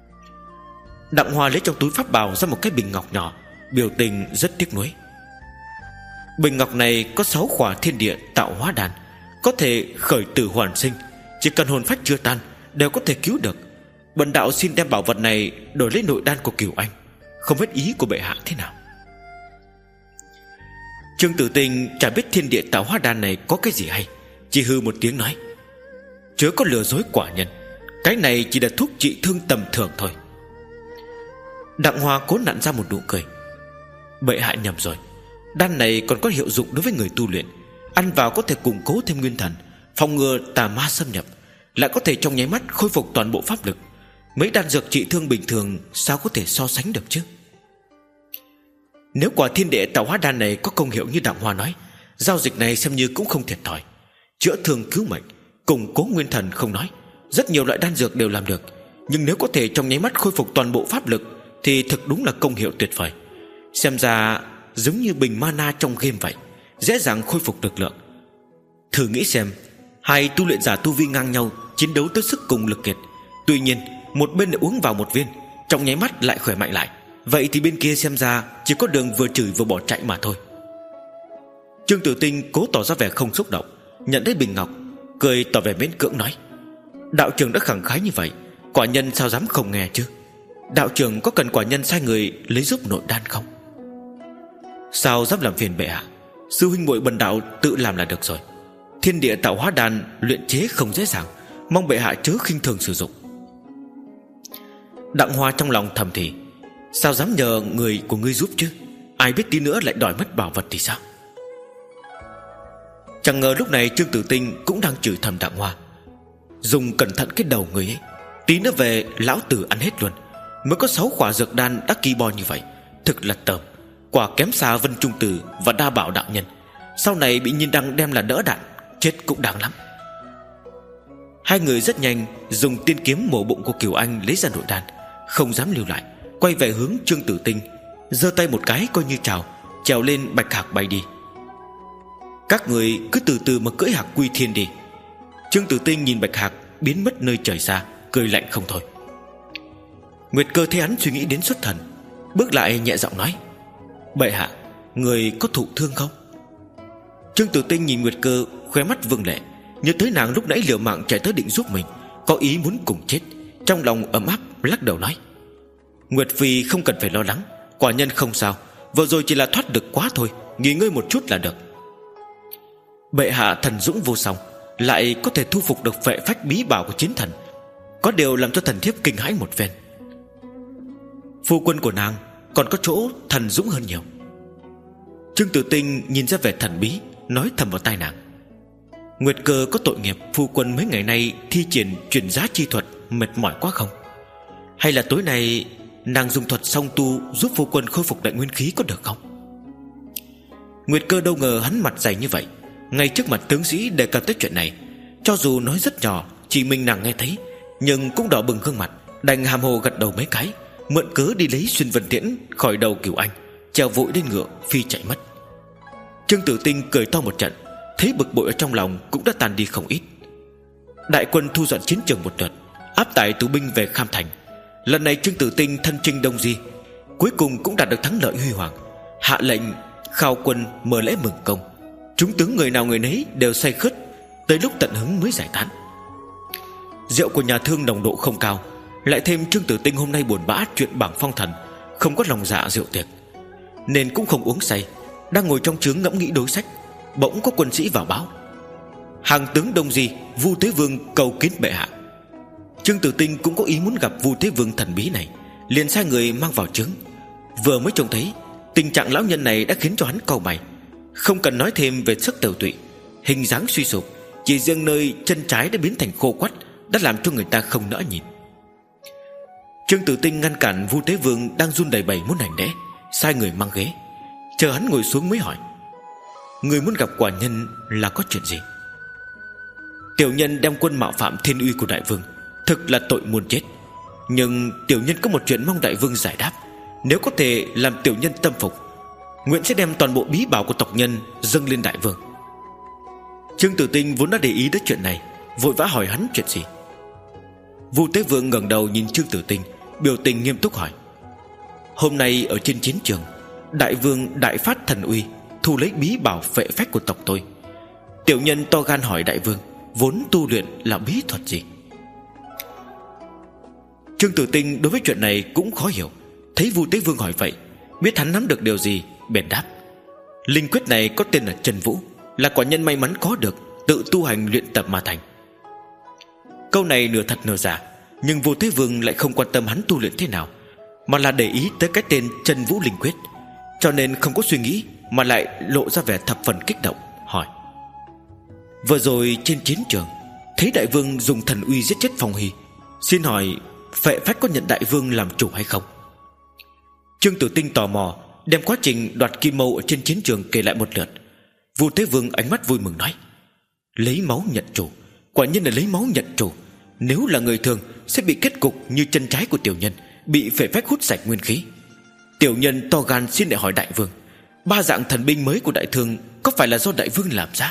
Đặng Hoa lấy trong túi pháp bào ra một cái bình ngọc nhỏ, biểu tình rất tiếc nuối. Bình ngọc này có sáu khỏa thiên địa tạo hóa đan, có thể khởi tử hoàn sinh, chỉ cần hồn phách chưa tan đều có thể cứu được. Bần đạo xin đem bảo vật này đổi lấy nội đan của Cửu Anh, không biết ý của bệ hạ thế nào. Trương Tử Tinh chả biết thiên địa tạo hóa đan này có cái gì hay, chỉ hư một tiếng nói: chớ có lừa dối quả nhân, cái này chỉ là thuốc trị thương tầm thường thôi. Đặng Hoa cố nặn ra một nụ cười: bệ hạ nhầm rồi, đan này còn có hiệu dụng đối với người tu luyện, ăn vào có thể củng cố thêm nguyên thần, phòng ngừa tà ma xâm nhập, lại có thể trong nháy mắt khôi phục toàn bộ pháp lực. Mấy đan dược trị thương bình thường sao có thể so sánh được chứ? Nếu quả thiên địa tạo hóa đan này có công hiệu như Đặng Hoa nói, giao dịch này xem như cũng không thiệt thòi. Chữa thương cứu mệnh, củng cố nguyên thần không nói, rất nhiều loại đan dược đều làm được, nhưng nếu có thể trong nháy mắt khôi phục toàn bộ pháp lực thì thực đúng là công hiệu tuyệt vời. Xem ra giống như bình mana trong game vậy, dễ dàng khôi phục lực lượng. Thử nghĩ xem, hai tu luyện giả tu vi ngang nhau chiến đấu tới sức cùng lực kiệt, tuy nhiên một bên đã uống vào một viên, trong nháy mắt lại khỏe mạnh lại, vậy thì bên kia xem ra chỉ có đường vừa chửi vừa bỏ chạy mà thôi. Trương Tử Tinh cố tỏ ra vẻ không xúc động, nhận thấy bình ngọc, cười tỏ vẻ miễn cưỡng nói: đạo trưởng đã khẳng khái như vậy, quả nhân sao dám không nghe chứ? Đạo trưởng có cần quả nhân sai người lấy giúp nội đan không? Sao dám làm phiền bệ hạ, sư huynh muội bần đạo tự làm là được rồi. Thiên địa tạo hóa đan luyện chế không dễ dàng, mong bệ hạ chớ khinh thường sử dụng. Đặng Hoa trong lòng thầm thì: sao dám nhờ người của ngươi giúp chứ? Ai biết tí nữa lại đòi mất bảo vật thì sao? Chẳng ngờ lúc này Trương Tử Tinh cũng đang chửi thầm Đặng Hoa: dùng cẩn thận cái đầu người ấy, tí nữa về lão tử ăn hết luôn. Mới có sáu khỏa dược đan đã kỳ bò như vậy, thực là tởm, quả kém xa Vân Trung Tử và Đa Bảo đạo nhân. Sau này bị Nhiên Đăng đem là đỡ đạn, chết cũng đáng lắm. Hai người rất nhanh dùng tiên kiếm mổ bụng của Kiều Anh lấy ra nội đan, không dám lưu lại, quay về hướng Trương Tử Tinh, giơ tay một cái coi như chào, trèo lên bạch hạc bay đi. Các người cứ từ từ mà cưỡi hạc quy thiên đi. Trương Tử Tinh nhìn bạch hạc biến mất nơi trời xa, cười lạnh không thôi. Nguyệt Cơ thấy hắn suy nghĩ đến xuất thần, bước lại nhẹ giọng nói: bệ hạ, người có thụ thương không? Trương Tử Tinh nhìn Nguyệt Cơ, khóe mắt vương lệ, nhớ tới nàng lúc nãy liều mạng chạy tới định giúp mình, có ý muốn cùng chết. Trong lòng ấm áp lắc đầu nói: Nguyệt Phi không cần phải lo lắng, quả nhân không sao, vừa rồi chỉ là thoát được quá thôi, nghỉ ngơi một chút là được. Bệ hạ thần dũng vô song, lại có thể thu phục được phệ phách bí bảo của chiến thần, có điều làm cho thần thiếp kinh hãi một phen. Phu quân của nàng còn có chỗ thần dũng hơn nhiều. Trương Tử Tinh nhìn ra vẻ thần bí, nói thầm vào tai nàng: Nguyệt Cơ có tội nghiệp phu quân mấy ngày nay thi triển chuyển giá chi thuật mệt mỏi quá không? Hay là tối nay nàng dùng thuật song tu giúp phu quân khôi phục đại nguyên khí có được không? Nguyệt Cơ đâu ngờ hắn mặt dày như vậy, ngay trước mặt tướng sĩ đề cập tới chuyện này. Cho dù nói rất nhỏ, chỉ mình nàng nghe thấy, nhưng cũng đỏ bừng gương mặt, đành hàm hồ gật đầu mấy cái, mượn cớ đi lấy xuyên vân tiễn khỏi đầu Cửu Anh, trèo vội lên ngựa phi chạy mất. Trương Tử Tinh cười to một trận, thấy bực bội ở trong lòng cũng đã tàn đi không ít. Đại quân thu dọn chiến trường một lượt, áp tải tù binh về Kham Thành. Lần này Trương Tử Tinh thân chinh Đông Di, cuối cùng cũng đạt được thắng lợi huy hoàng, hạ lệnh khao quân mở lễ mừng công. Chúng tướng người nào người nấy đều say khướt, tới lúc tận hứng mới giải tán. Rượu của nhà thương nồng độ không cao, lại thêm Trương Tử Tinh hôm nay buồn bã chuyện bảng phong thần, không có lòng dạ rượu tiệc, nên cũng không uống say. Đang ngồi trong trướng ngẫm nghĩ đối sách, bỗng có quân sĩ vào báo: hàng tướng Đông Di Vu Tế Vương cầu kiến bệ hạ. Trương Tử Tinh cũng có ý muốn gặp Vu Tế Vương thần bí này, liền sai người mang vào trướng. Vừa mới trông thấy tình trạng lão nhân này đã khiến cho hắn cau mày. Không cần nói thêm về sức tiểu tụy, hình dáng suy sụp, chỉ riêng nơi chân trái đã biến thành khô quắt đã làm cho người ta không nỡ nhìn. Trương Tử Tinh ngăn cản Vu Tế Vương đang run đầy bẩy muốn hành lễ, sai người mang ghế, chờ hắn ngồi xuống mới hỏi: người muốn gặp quả nhân là có chuyện gì? Tiểu nhân đem quân mạo phạm thiên uy của đại vương, thực là tội muôn chết. Nhưng tiểu nhân có một chuyện mong đại vương giải đáp. Nếu có thể làm tiểu nhân tâm phục, nguyện sẽ đem toàn bộ bí bảo của tộc nhân dâng lên đại vương. Trương Tử Tinh vốn đã để ý đến chuyện này, vội vã hỏi hắn chuyện gì. Vu Tế Vương ngẩng đầu nhìn Trương Tử Tinh, biểu tình nghiêm túc hỏi: hôm nay ở trên chiến trường, đại vương đại phát thần uy, thu lấy bí bảo phệ phách của tộc tôi. Tiểu nhân to gan hỏi đại vương, vốn tu luyện là bí thuật gì? Trương Tử Tinh đối với chuyện này cũng khó hiểu, thấy Vu Tế Vương hỏi vậy, biết hắn nắm được điều gì, bèn đáp: linh quyết này có tên là Chân Vũ, là quả nhân may mắn có được, tự tu hành luyện tập mà thành. Câu này nửa thật nửa giả, nhưng Vu Tế Vương lại không quan tâm hắn tu luyện thế nào, mà là để ý tới cái tên Chân Vũ linh quyết, cho nên không có suy nghĩ mà lại lộ ra vẻ thập phần kích động, hỏi: vừa rồi trên chiến trường thấy đại vương dùng thần uy giết chết Phong Hy, xin hỏi phệ phách có nhận đại vương làm chủ hay không? Trương Tử Tinh tò mò đem quá trình đoạt kim mâu ở trên chiến trường kể lại một lượt. Vu Tế Vương ánh mắt vui mừng nói: lấy máu nhận chủ, quả nhiên là lấy máu nhận chủ. Nếu là người thường sẽ bị kết cục như chân trái của tiểu nhân, bị phệ phách hút sạch nguyên khí. Tiểu nhân to gan xin để hỏi đại vương, ba dạng thần binh mới của đại thương có phải là do đại vương làm ra?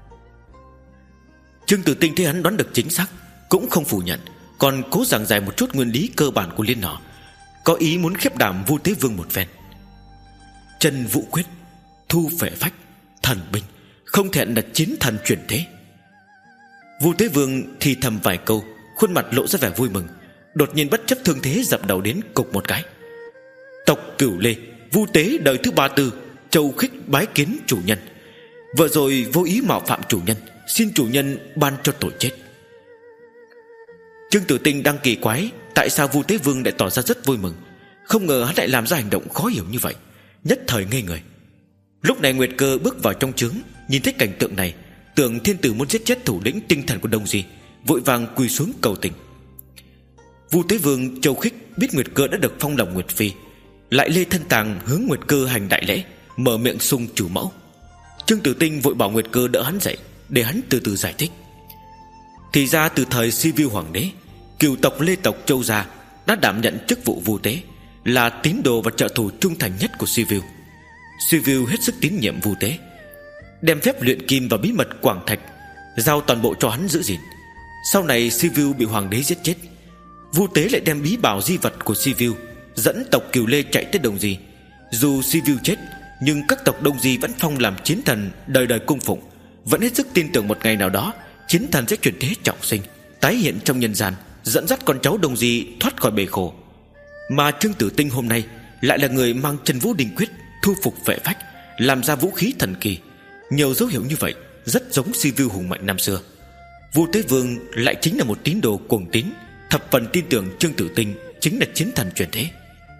Trương Tử Tinh thấy hắn đoán được chính xác, cũng không phủ nhận, còn cố giảng giải một chút nguyên lý cơ bản của liên nỏ, có ý muốn khiếp đảm Vu Tế Vương một phen. Chân Vũ quyết, thu phệ phách, thần binh, không thể là chiến thần chuyển thế. Vu Tế Vương thì thầm vài câu, khuôn mặt lộ ra vẻ vui mừng, đột nhiên bất chấp thương thế dập đầu đến cục một cái: tộc Cửu Lê, Vu Tế đời thứ ba tư, Châu Khích bái kiến chủ nhân. Vừa rồi vô ý mạo phạm chủ nhân, xin chủ nhân ban cho tội chết. Trương Tử Tinh đang kỳ quái tại sao Vu Tế Vương lại tỏ ra rất vui mừng, không ngờ hắn lại làm ra hành động khó hiểu như vậy, nhất thời ngây người. Lúc này Nguyệt Cơ bước vào trong trướng, nhìn thấy cảnh tượng này, tưởng thiên tử muốn giết chết thủ lĩnh tinh thần của Đông Di, vội vàng quỳ xuống cầu tình. Vu Tế Vương Châu Khích biết Nguyệt Cơ đã được phong làm Nguyệt Phi, lại lê thân tàng hướng Nguyệt Cơ hành đại lễ, mở miệng xung chủ mẫu. Trương Tử Tinh vội bảo Nguyệt Cơ đỡ hắn dậy, để hắn từ từ giải thích. Thì ra từ thời Sibiu hoàng đế, cửu tộc Lê tộc Châu gia đã đảm nhận chức vụ Vu Tế, là tín đồ và trợ thủ trung thành nhất của Sibiu. Sibiu hết sức tín nhiệm Vu Tế, đem phép luyện kim và bí mật quảng thạch giao toàn bộ cho hắn giữ gìn. Sau này Sibiu bị hoàng đế giết chết, Vu Tế lại đem bí bảo di vật của Sibiu dẫn tộc Cửu Lê chạy tới Đông Di. Dù Sibiu chết, nhưng các tộc Đông Di vẫn phong làm chiến thần, đời đời cung phụng, vẫn hết sức tin tưởng một ngày nào đó chiến thần sẽ chuyển thế trọng sinh, tái hiện trong nhân gian, dẫn dắt con cháu Đông Di thoát khỏi bể khổ. Mà Trương Tử Tinh hôm nay lại là người mang Chân Vũ Đình Quyết thu phục Phệ Phách, làm ra vũ khí thần kỳ. Nhiều dấu hiệu như vậy rất giống Sivu hùng mạnh năm xưa. Vu Tế Vương lại chính là một tín đồ cuồng tín, thập phần tin tưởng Trương Tử Tinh chính là chiến thần chuyển thế.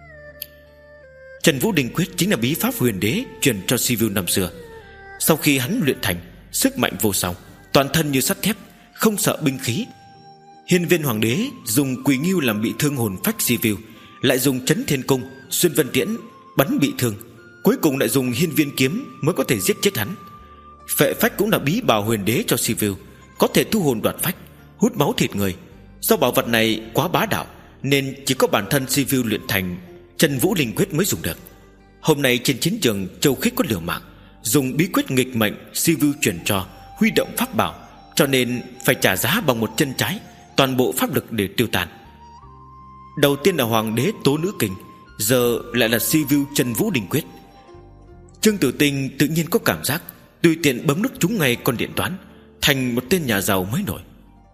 Chân Vũ Đình Quyết chính là bí pháp huyền đế truyền cho Sivu năm xưa. Sau khi hắn luyện thành, sức mạnh vô song, toàn thân như sắt thép, không sợ binh khí. Hiên Viên Hoàng đế dùng Quỳ Ngưu làm bị thương hồn phách Sivu, lại dùng Chấn Thiên Cung, Xuyên Vân Tiễn bắn bị thương, cuối cùng lại dùng Hiên Viên Kiếm mới có thể giết chết hắn. Phệ Phách cũng là bí bảo huyền đế cho Sivu, có thể thu hồn đoạt phách, hút máu thịt người. Do bảo vật này quá bá đạo nên chỉ có bản thân Sivu luyện thành Chân Vũ Linh Quyết mới dùng được. Hôm nay trên chiến trường Châu Khích có liều mạng, dùng bí quyết nghịch mệnh Sivu truyền cho, huy động pháp bảo, cho nên phải trả giá bằng một chân trái, toàn bộ pháp lực để tiêu tan. Đầu tiên là Hoàng đế Tố Nữ Kình, giờ lại là Sivu Chân Vũ Đình Quyết. Trương Tử Tinh tự nhiên có cảm giác tùy tiện bấm nút trúng ngay con điện toán, thành một tên nhà giàu mới nổi.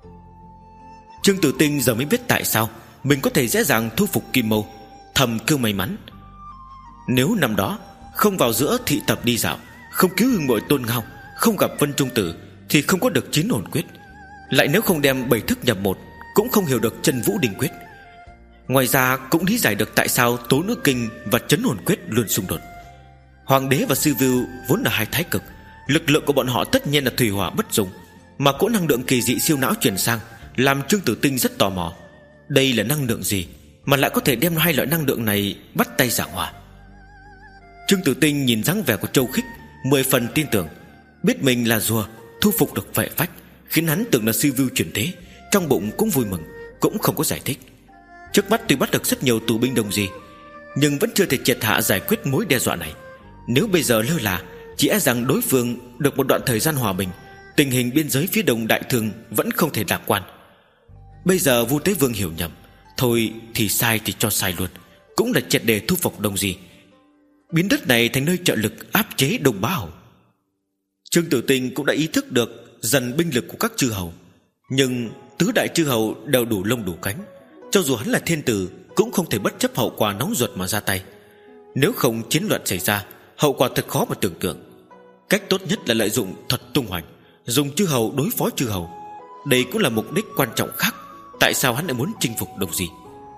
Trương Tử Tinh giờ mới biết tại sao mình có thể dễ dàng thu phục Kim Mâu, thầm kêu may mắn. Nếu năm đó không vào giữa thị tập đi dạo, không cứu Hưng Bội Tôn Ngao, không gặp Vân Trung Tử, thì không có được Chiến Hồn Quyết. Lại nếu không đem bảy thức nhập một, cũng không hiểu được Chân Vũ Đình Quyết. Ngoài ra cũng lý giải được tại sao Tố Nữ Kinh và Chấn Hồn Quyết luôn xung đột. Hoàng đế và Sivu vốn là hai thái cực, lực lượng của bọn họ tất nhiên là thủy hỏa bất dung, mà cỗ năng lượng kỳ dị siêu não truyền sang làm Trương Tử Tinh rất tò mò. Đây là năng lượng gì mà lại có thể đem hai loại năng lượng này bắt tay giảng hòa? Trương Tử Tinh nhìn dáng vẻ của Châu Khích, mười phần tin tưởng, biết mình là rùa thu phục được Phệ Phách, khiến hắn tưởng là Sivu chuyển thế, trong bụng cũng vui mừng, cũng không có giải thích. Trước mắt tuy bắt được rất nhiều tù binh Đông Di, nhưng vẫn chưa thể triệt hạ giải quyết mối đe dọa này. Nếu bây giờ lơ là, chỉ e rằng đối phương được một đoạn thời gian hòa bình, tình hình biên giới phía đông Đại Thương vẫn không thể lạc quan. Bây giờ Vu Tế Vương hiểu nhầm, thôi thì sai thì cho sai luôn, cũng là triệt để thu phục Đông Di, biến đất này thành nơi trợ lực áp chế Đông Bá Hầu. Trương Tử Tinh cũng đã ý thức được dần binh lực của các chư hầu, nhưng tứ đại chư hầu đều đủ lông đủ cánh, cho dù hắn là thiên tử cũng không thể bất chấp hậu quả nóng ruột mà ra tay. Nếu không chiến loạn xảy ra, hậu quả thật khó mà tưởng tượng. Cách tốt nhất là lợi dụng thuật tung hoành, dùng chư hầu đối phó chư hầu. Đây cũng là mục đích quan trọng khác tại sao hắn lại muốn chinh phục Đông Di.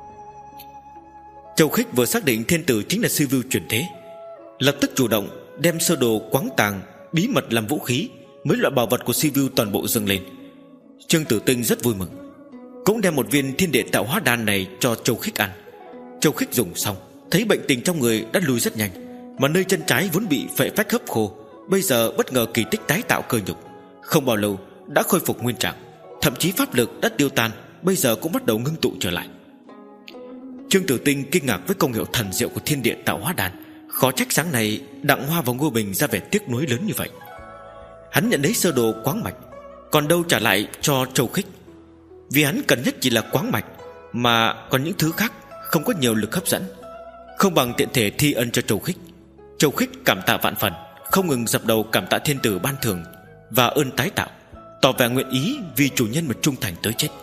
Châu Khích vừa xác định thiên tử chính là Sivu chuyển thế, lập tức chủ động đem sơ đồ Quáng Tàng bí mật làm vũ khí, mấy loại bảo vật của Sivu toàn bộ dâng lên. Trương Tử Tinh rất vui mừng, cũng đem một viên thiên địa tạo hóa đan này cho Châu Khích ăn. Châu Khích dùng xong, thấy bệnh tình trong người đã lùi rất nhanh, mà nơi chân trái vốn bị Phệ Phách hấp khô, bây giờ bất ngờ kỳ tích tái tạo cơ nhục, không bao lâu đã khôi phục nguyên trạng, thậm chí pháp lực đã tiêu tan, bây giờ cũng bắt đầu ngưng tụ trở lại. Trương Tử Tinh kinh ngạc với công hiệu thần diệu của thiên địa tạo hóa đan, khó trách sáng nay Đặng Hoa và Ngô Bình ra vẻ tiếc nuối lớn như vậy. Hắn nhận lấy sơ đồ Quáng Mạch, còn đâu trả lại cho Châu Khích, vì hắn cần nhất chỉ là Quáng Mạch, mà còn những thứ khác không có nhiều lực hấp dẫn, không bằng tiện thể thi ân cho Châu Khích. Châu Khích cảm tạ vạn phần, không ngừng dập đầu cảm tạ thiên tử ban thưởng và ơn tái tạo, tỏ vẻ nguyện ý vì chủ nhân mà trung thành tới chết.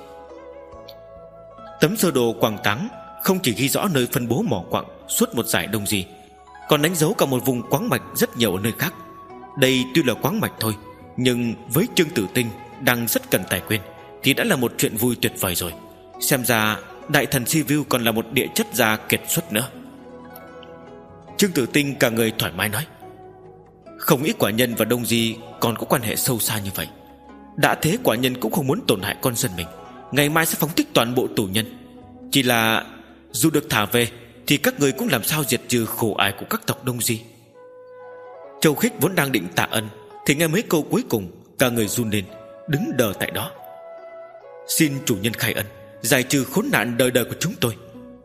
Tấm sơ đồ Quảng Táng không chỉ ghi rõ nơi phân bố mỏ quặng suốt một dải Đông Di, còn đánh dấu cả một vùng quáng mạch rất nhiều ở nơi khác. Đây tuy là quáng mạch thôi, nhưng với Trương Tử Tinh đang rất cần tài nguyên thì đã là một chuyện vui tuyệt vời rồi. Xem ra đại thần Sivu còn là một địa chất gia kiệt xuất nữa. Trương Tử Tinh cả người thoải mái nói, không nghĩ quả nhân và Đông Di còn có quan hệ sâu xa như vậy. Đã thế quả nhân cũng không muốn tổn hại con dân mình, ngày mai sẽ phóng thích toàn bộ tù nhân. Chỉ là dù được thả về thì các người cũng làm sao diệt trừ khổ ải của các tộc Đông Di. Châu Khích vốn đang định tạ ân thì nghe mấy câu cuối cùng, cả người run lên, đứng đờ tại đó. Xin chủ nhân khai ân, giải trừ khốn nạn đời đời của chúng tôi.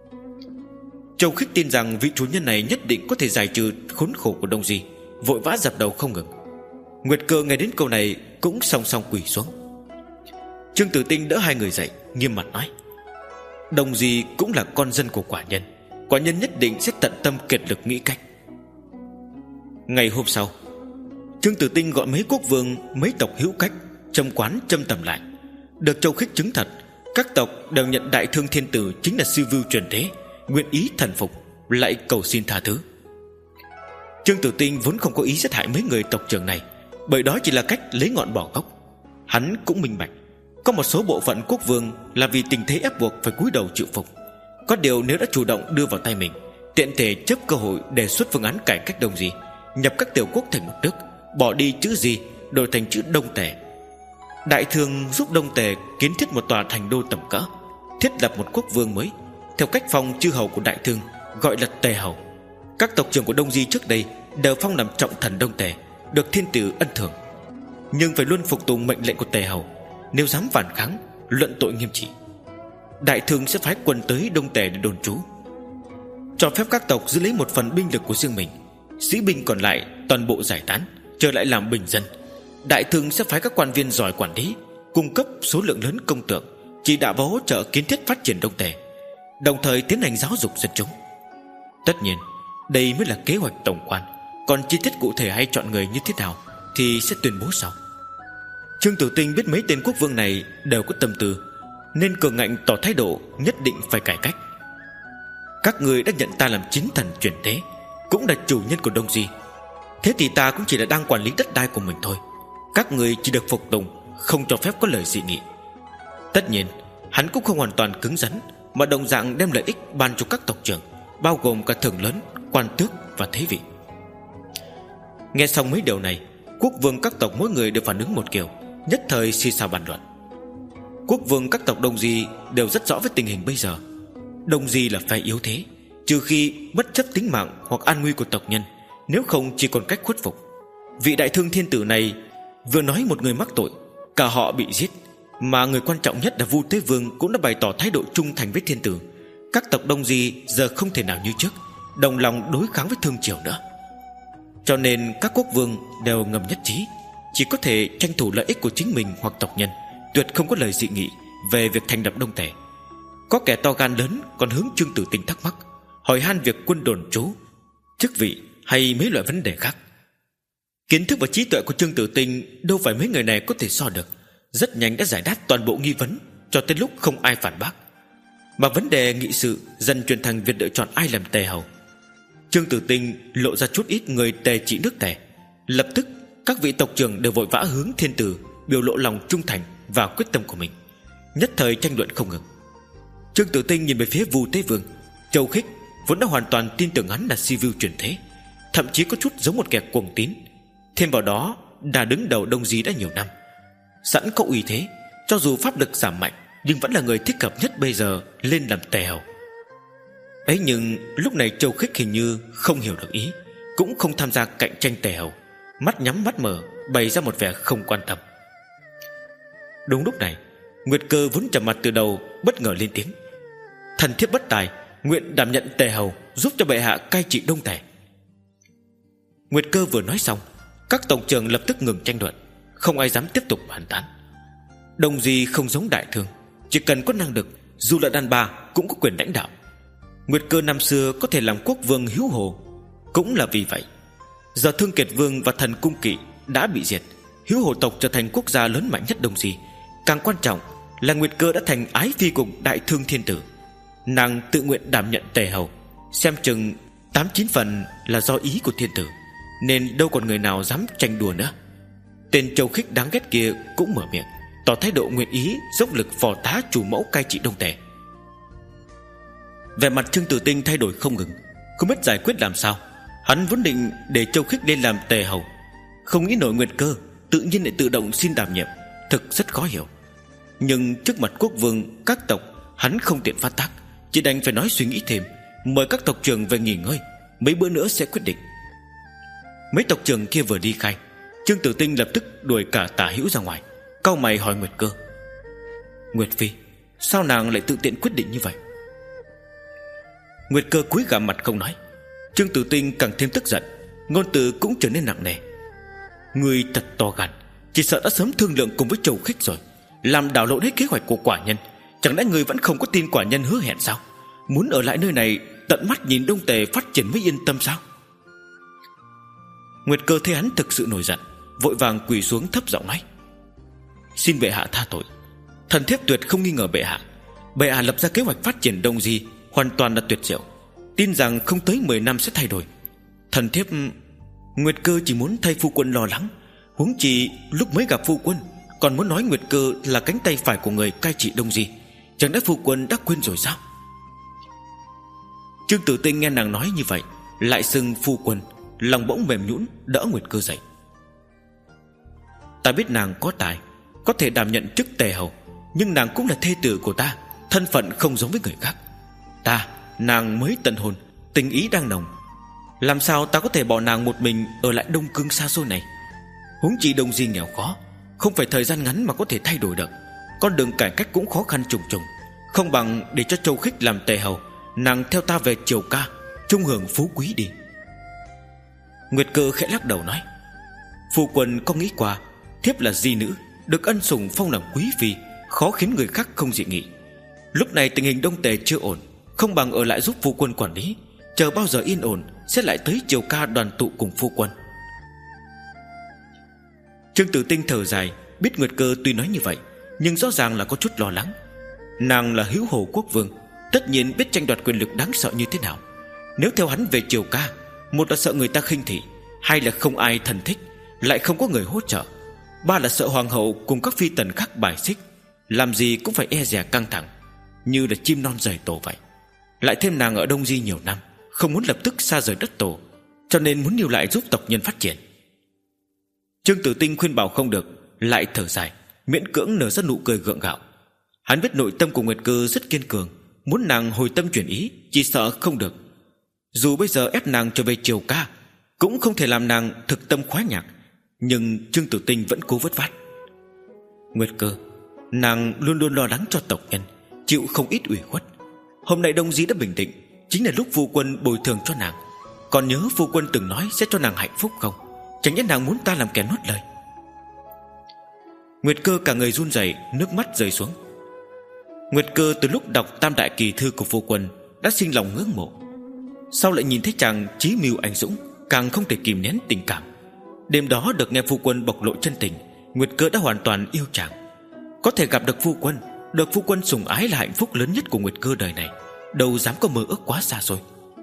Châu Khích tin rằng vị chủ nhân này nhất định có thể giải trừ khốn khổ của Đông Di, vội vã dập đầu không ngừng. Nguyệt Cơ nghe đến câu này cũng song song quỳ xuống. Trương Tử Tinh đỡ hai người dậy, nghiêm mặt nói, Đông Di cũng là con dân của quả nhân, quả nhân nhất định sẽ tận tâm kiệt lực nghĩ cách. Ngày hôm sau, Trương Tử Tinh gọi mấy quốc vương, mấy tộc hữu cách trong quán châm tầm lại. Được Châu Khích chứng thật, các tộc đều nhận Đại Thương Thiên Tử chính là sư vưu truyền thế, nguyện ý thần phục, lại cầu xin tha thứ. Trương Tử Tinh vốn không có ý giết hại mấy người tộc trưởng này, bởi đó chỉ là cách lấy ngọn bỏ gốc. Hắn cũng minh bạch, có một số bộ phận quốc vương là vì tình thế ép buộc phải cúi đầu chịu phục. Có điều nếu đã chủ động đưa vào tay mình, tiện thể chấp cơ hội đề xuất phương án cải cách Đông Di, nhập các tiểu quốc thành một nước, bỏ đi chữ Di, đổi thành chữ Đông Tề. Đại Thương giúp Đông Tề kiến thiết một tòa thành đô tầm cỡ, thiết lập một quốc vương mới, theo cách phong chư hầu của Đại Thương, gọi là Tề hầu. Các tộc trưởng của Đông Di trước đây đều phong làm trọng thần Đông Tề, được thiên tử ân thưởng, nhưng phải luôn phục tùng mệnh lệnh của Tề hầu. Nếu dám phản kháng, luận tội nghiêm trị. Đại Thương sẽ phái quân tới Đông Tề để đồn trú, cho phép các tộc giữ lấy một phần binh lực của riêng mình, sĩ binh còn lại toàn bộ giải tán, trở lại làm bình dân. Đại Thương sẽ phái các quan viên giỏi quản lý, cung cấp số lượng lớn công tượng, chỉ đạo và hỗ trợ kiến thiết phát triển Đông Tề, đồng thời tiến hành giáo dục dân chúng. Tất nhiên, đây mới là kế hoạch tổng quan, còn chi tiết cụ thể hay chọn người như thế nào thì sẽ tuyên bố sau. Trương Tử Tinh biết mấy tên quốc vương này đều có tâm tư, nên cường ngạnh tỏ thái độ nhất định phải cải cách. Các người đã nhận ta làm chính thần chuyển thế, cũng là chủ nhân của Đông Di, thế thì ta cũng chỉ là đang quản lý đất đai của mình thôi. Các người chỉ được phục tùng, không cho phép có lời dị nghị. Tất nhiên, hắn cũng không hoàn toàn cứng rắn, mà đồng dạng đem lợi ích ban cho các tộc trưởng, bao gồm cả thưởng lớn, quan tước và thế vị. Nghe xong mấy điều này, quốc vương các tộc mỗi người đều phản ứng một kiểu, nhất thời xì xào bàn luận. Quốc vương các tộc Đông Di đều rất rõ với tình hình bây giờ. Đông Di là phe yếu thế, trừ khi bất chấp tính mạng hoặc an nguy của tộc nhân, nếu không chỉ còn cách khuất phục. Vị Đại Thương Thiên Tử này vừa nói một người mắc tội, cả họ bị giết, mà người quan trọng nhất là Vu Tế Vương cũng đã bày tỏ thái độ trung thành với Thiên Tử. Các tộc Đông Di giờ không thể nào như trước đồng lòng đối kháng với Thương Triều nữa. Cho nên các quốc vương đều ngầm nhất trí, chỉ có thể tranh thủ lợi ích của chính mình hoặc tộc nhân, tuyệt không có lời dị nghị về việc thành lập Đông Tề. Có kẻ to gan lớn còn hướng Trương Tử Tinh thắc mắc, hỏi han việc quân đồn trú, chức vị hay mấy loại vấn đề khác. Kiến thức và trí tuệ của Trương Tử Tinh đâu phải mấy người này có thể so được, rất nhanh đã giải đáp toàn bộ nghi vấn, cho tới lúc không ai phản bác. Mà vấn đề nghị sự dần chuyển thành việc lựa chọn ai làm Tề hầu. Trương Tử Tinh lộ ra chút ít người Tề trị nước Tề. Lập tức các vị tộc trưởng đều vội vã hướng Thiên Tử biểu lộ lòng trung thành và quyết tâm của mình, nhất thời tranh luận không ngừng. Trương Tử Tinh nhìn về phía Vu Tế Vương. Châu Khích vốn đã hoàn toàn tin tưởng hắn là si vưu truyền thế, thậm chí có chút giống một kẻ cuồng tín. Thêm vào đó đã đứng đầu Đông Di đã nhiều năm, sẵn có uy thế, cho dù pháp lực giảm mạnh nhưng vẫn là người thích hợp nhất bây giờ lên làm Tề hầu. Ấy nhưng lúc này Châu Khích hình như không hiểu được ý, cũng không tham gia cạnh tranh Tề hầu, mắt nhắm mắt mở, bày ra một vẻ không quan tâm. Đúng lúc này, Nguyệt Cơ vốn trầm mặt từ đầu bất ngờ lên tiếng: "Thần thiếp bất tài, nguyện đảm nhận Tề hầu, giúp cho bệ hạ cai trị Đông Tề." Nguyệt Cơ vừa nói xong, các tộc trưởng lập tức ngừng tranh luận, không ai dám tiếp tục bàn tán. Đông Di không giống Đại Thương, chỉ cần có năng lực, dù là đàn bà cũng có quyền lãnh đạo. Nguyệt Cơ năm xưa có thể làm quốc vương hữu hồ cũng là vì vậy. Giờ Thương Kiệt Vương và Thần Cung Kỵ đã bị diệt, hữu hồ tộc trở thành quốc gia lớn mạnh nhất Đông Di. Càng quan trọng là Nguyệt Cơ đã thành ái phi của Đại Thương Thiên Tử, nàng tự nguyện đảm nhận Tề hầu, xem chừng tám chín phần là do ý của Thiên Tử, nên đâu còn người nào dám tranh đùa nữa. Tên Châu Khích đáng ghét kia cũng mở miệng, tỏ thái độ nguyện ý dốc lực phò tá chủ mẫu cai trị Đông Tề. Vẻ mặt Trương Tử Tinh thay đổi không ngừng, không biết giải quyết làm sao. Hắn vốn định để Châu Khích lên làm Tề hầu, không nghĩ nổi Nguyệt Cơ tự nhiên lại tự động xin đảm nhiệm, thực rất khó hiểu. Nhưng trước mặt quốc vương các tộc, hắn không tiện phát tác, chỉ đành phải nói suy nghĩ thêm, mời các tộc trưởng về nghỉ ngơi, mấy bữa nữa sẽ quyết định. Mấy tộc trưởng kia vừa đi khai, Trương Tử Tinh lập tức đuổi cả Tả Hữu ra ngoài, cau mày hỏi Nguyệt Cơ: "Nguyệt Phi, sao nàng lại tự tiện quyết định như vậy?" Nguyệt Cơ cúi gằm mặt không nói. Trương Tử Tinh càng thêm tức giận, ngôn từ cũng trở nên nặng nề: "Ngươi thật to gan, chỉ sợ đã sớm thương lượng cùng với Châu Khích rồi, làm đảo lộn hết kế hoạch của quả nhân. Chẳng lẽ ngươi vẫn không có tin quả nhân hứa hẹn sao? Muốn ở lại nơi này tận mắt nhìn Đông Tề phát triển mới yên tâm sao?" Nguyệt Cơ thấy hắn thực sự nổi giận, vội vàng quỳ xuống thấp giọng nói: "Xin bệ hạ tha tội. Thần thiếp tuyệt không nghi ngờ bệ hạ. Bệ hạ lập ra kế hoạch phát triển Đông Di hoàn toàn là tuyệt diệu, tin rằng không tới mười năm sẽ thay đổi. Thần thiếp..." Nguyệt Cơ chỉ muốn thay phu quân lo lắng, huống chi lúc mới gặp phu quân còn muốn nói Nguyệt Cơ là cánh tay phải của người cai trị Đông Di. Chẳng lẽ phu quân đã quên rồi sao? Trương Tử Tinh nghe nàng nói như vậy, lại xưng phu quân, lòng bỗng mềm nhũn, đỡ Nguyệt Cơ dậy. "Ta biết nàng có tài, có thể đảm nhận chức tề hầu, nhưng nàng cũng là thê tử của ta, thân phận không giống với người khác. Ta, nàng mới tân hôn, tình ý đang nồng, làm sao ta có thể bỏ nàng một mình ở lại Đông Cương xa xôi này? Huống chi Đông Di nghèo khó, không phải thời gian ngắn mà có thể thay đổi được. Con đường cải cách cũng khó khăn trùng trùng, không bằng để cho Châu Khích làm tề hầu, nàng theo ta về Triều Ca, trung hưởng phú quý đi." Nguyệt Cơ khẽ lắc đầu nói: "Phu quân có nghĩ qua, thiếp là di nữ, được ân sủng phong làm quý phi, khó khiến người khác không dị nghị. Lúc này tình hình Đông Tề chưa ổn, không bằng ở lại giúp phu quân quản lý, chờ bao giờ yên ổn sẽ lại tới Triều Ca đoàn tụ cùng phu quân." Trương Tử Tinh thở dài, biết Nguyệt Cơ tuy nói như vậy, nhưng rõ ràng là có chút lo lắng. Nàng là hữu hồ quốc vương, tất nhiên biết tranh đoạt quyền lực đáng sợ như thế nào. Nếu theo hắn về Triều Ca, một là sợ người ta khinh thị, hai là không ai thần thích, lại không có người hỗ trợ, ba là sợ hoàng hậu cùng các phi tần khác bài xích, làm gì cũng phải e dè căng thẳng, như là chim non rời tổ vậy. Lại thêm nàng ở Đông Di nhiều năm, không muốn lập tức xa rời đất tổ, cho nên muốn lưu lại giúp tộc nhân phát triển. Trương Tử Tinh khuyên bảo không được, lại thở dài, miễn cưỡng nở ra nụ cười gượng gạo. Hắn biết nội tâm của Nguyệt Cơ rất kiên cường, muốn nàng hồi tâm chuyển ý chỉ sợ không được. Dù bây giờ ép nàng trở về Triều Ca, cũng không thể làm nàng thực tâm khoái nhạc, nhưng Trương Tử Tinh vẫn cố vất vát. "Nguyệt Cơ, nàng luôn luôn lo lắng cho tộc nhân, chịu không ít ủy khuất. Hôm nay Đông Di đã bình định, chính là lúc phu quân bồi thường cho nàng. Còn nhớ phu quân từng nói sẽ cho nàng hạnh phúc không? Chẳng nhẽ nàng muốn ta làm kẻ nuốt lời?" Nguyệt Cơ cả người run rẩy, nước mắt rơi xuống. Nguyệt Cơ từ lúc đọc tam đại kỳ thư của phu quân đã sinh lòng ngưỡng mộ, sau lại nhìn thấy chàng chí mưu anh dũng, càng không thể kìm nén tình cảm. Đêm đó được nghe phu quân bộc lộ chân tình, Nguyệt Cơ đã hoàn toàn yêu chàng. Có thể gặp được phu quân, được phu quân sủng ái là hạnh phúc lớn nhất của Nguyệt Cơ đời này, đâu dám có mơ ước quá xa xôi.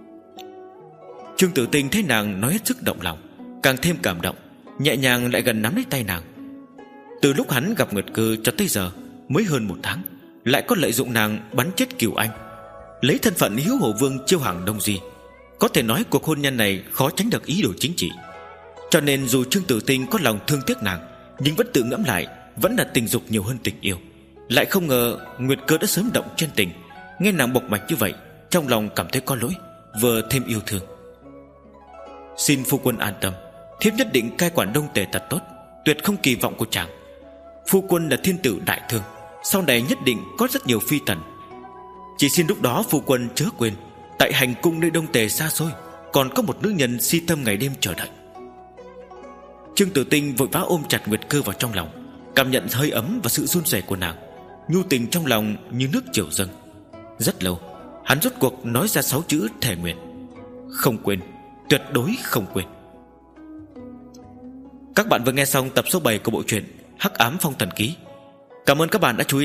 Trương Tử Tinh thấy nàng nói hết sức động lòng, càng thêm cảm động, nhẹ nhàng lại gần nắm lấy tay nàng. Từ lúc hắn gặp Nguyệt Cơ cho tới giờ mới hơn một tháng, lại có lợi dụng nàng bắn chết Cửu Anh, lấy thân phận hiếu hổ vương chiêu hàng Đông Di. Có thể nói cuộc hôn nhân này khó tránh được ý đồ chính trị. Cho nên dù Trương Tử Tinh có lòng thương tiếc nàng, nhưng vẫn tự ngẫm lại, vẫn là tình dục nhiều hơn tình yêu. Lại không ngờ Nguyệt Cơ đã sớm động chân tình. Nghe nàng bộc bạch như vậy, trong lòng cảm thấy có lỗi, vừa thêm yêu thương. "Xin phu quân an tâm, thiếp nhất định cai quản Đông Tề thật tốt, tuyệt không kỳ vọng của chàng. Phu quân là thiên tử đại thương, sau này nhất định có rất nhiều phi tần. Chỉ xin lúc đó phu quân chớ quên, tại hành cung nơi Đông Tề xa xôi còn có một nữ nhân si tâm ngày đêm chờ đợi." Trương Tử Tinh vội vã ôm chặt Nguyệt Cơ vào trong lòng, cảm nhận hơi ấm và sự run rẩy của nàng, nhu tình trong lòng như nước triều dâng. Rất lâu, hắn rốt cuộc nói ra sáu chữ thề nguyện: "Không quên, tuyệt đối không quên." Các bạn vừa nghe xong tập số bảy của bộ truyện Hắc Ám Phong Thần Ký. Cảm ơn các bạn đã chú ý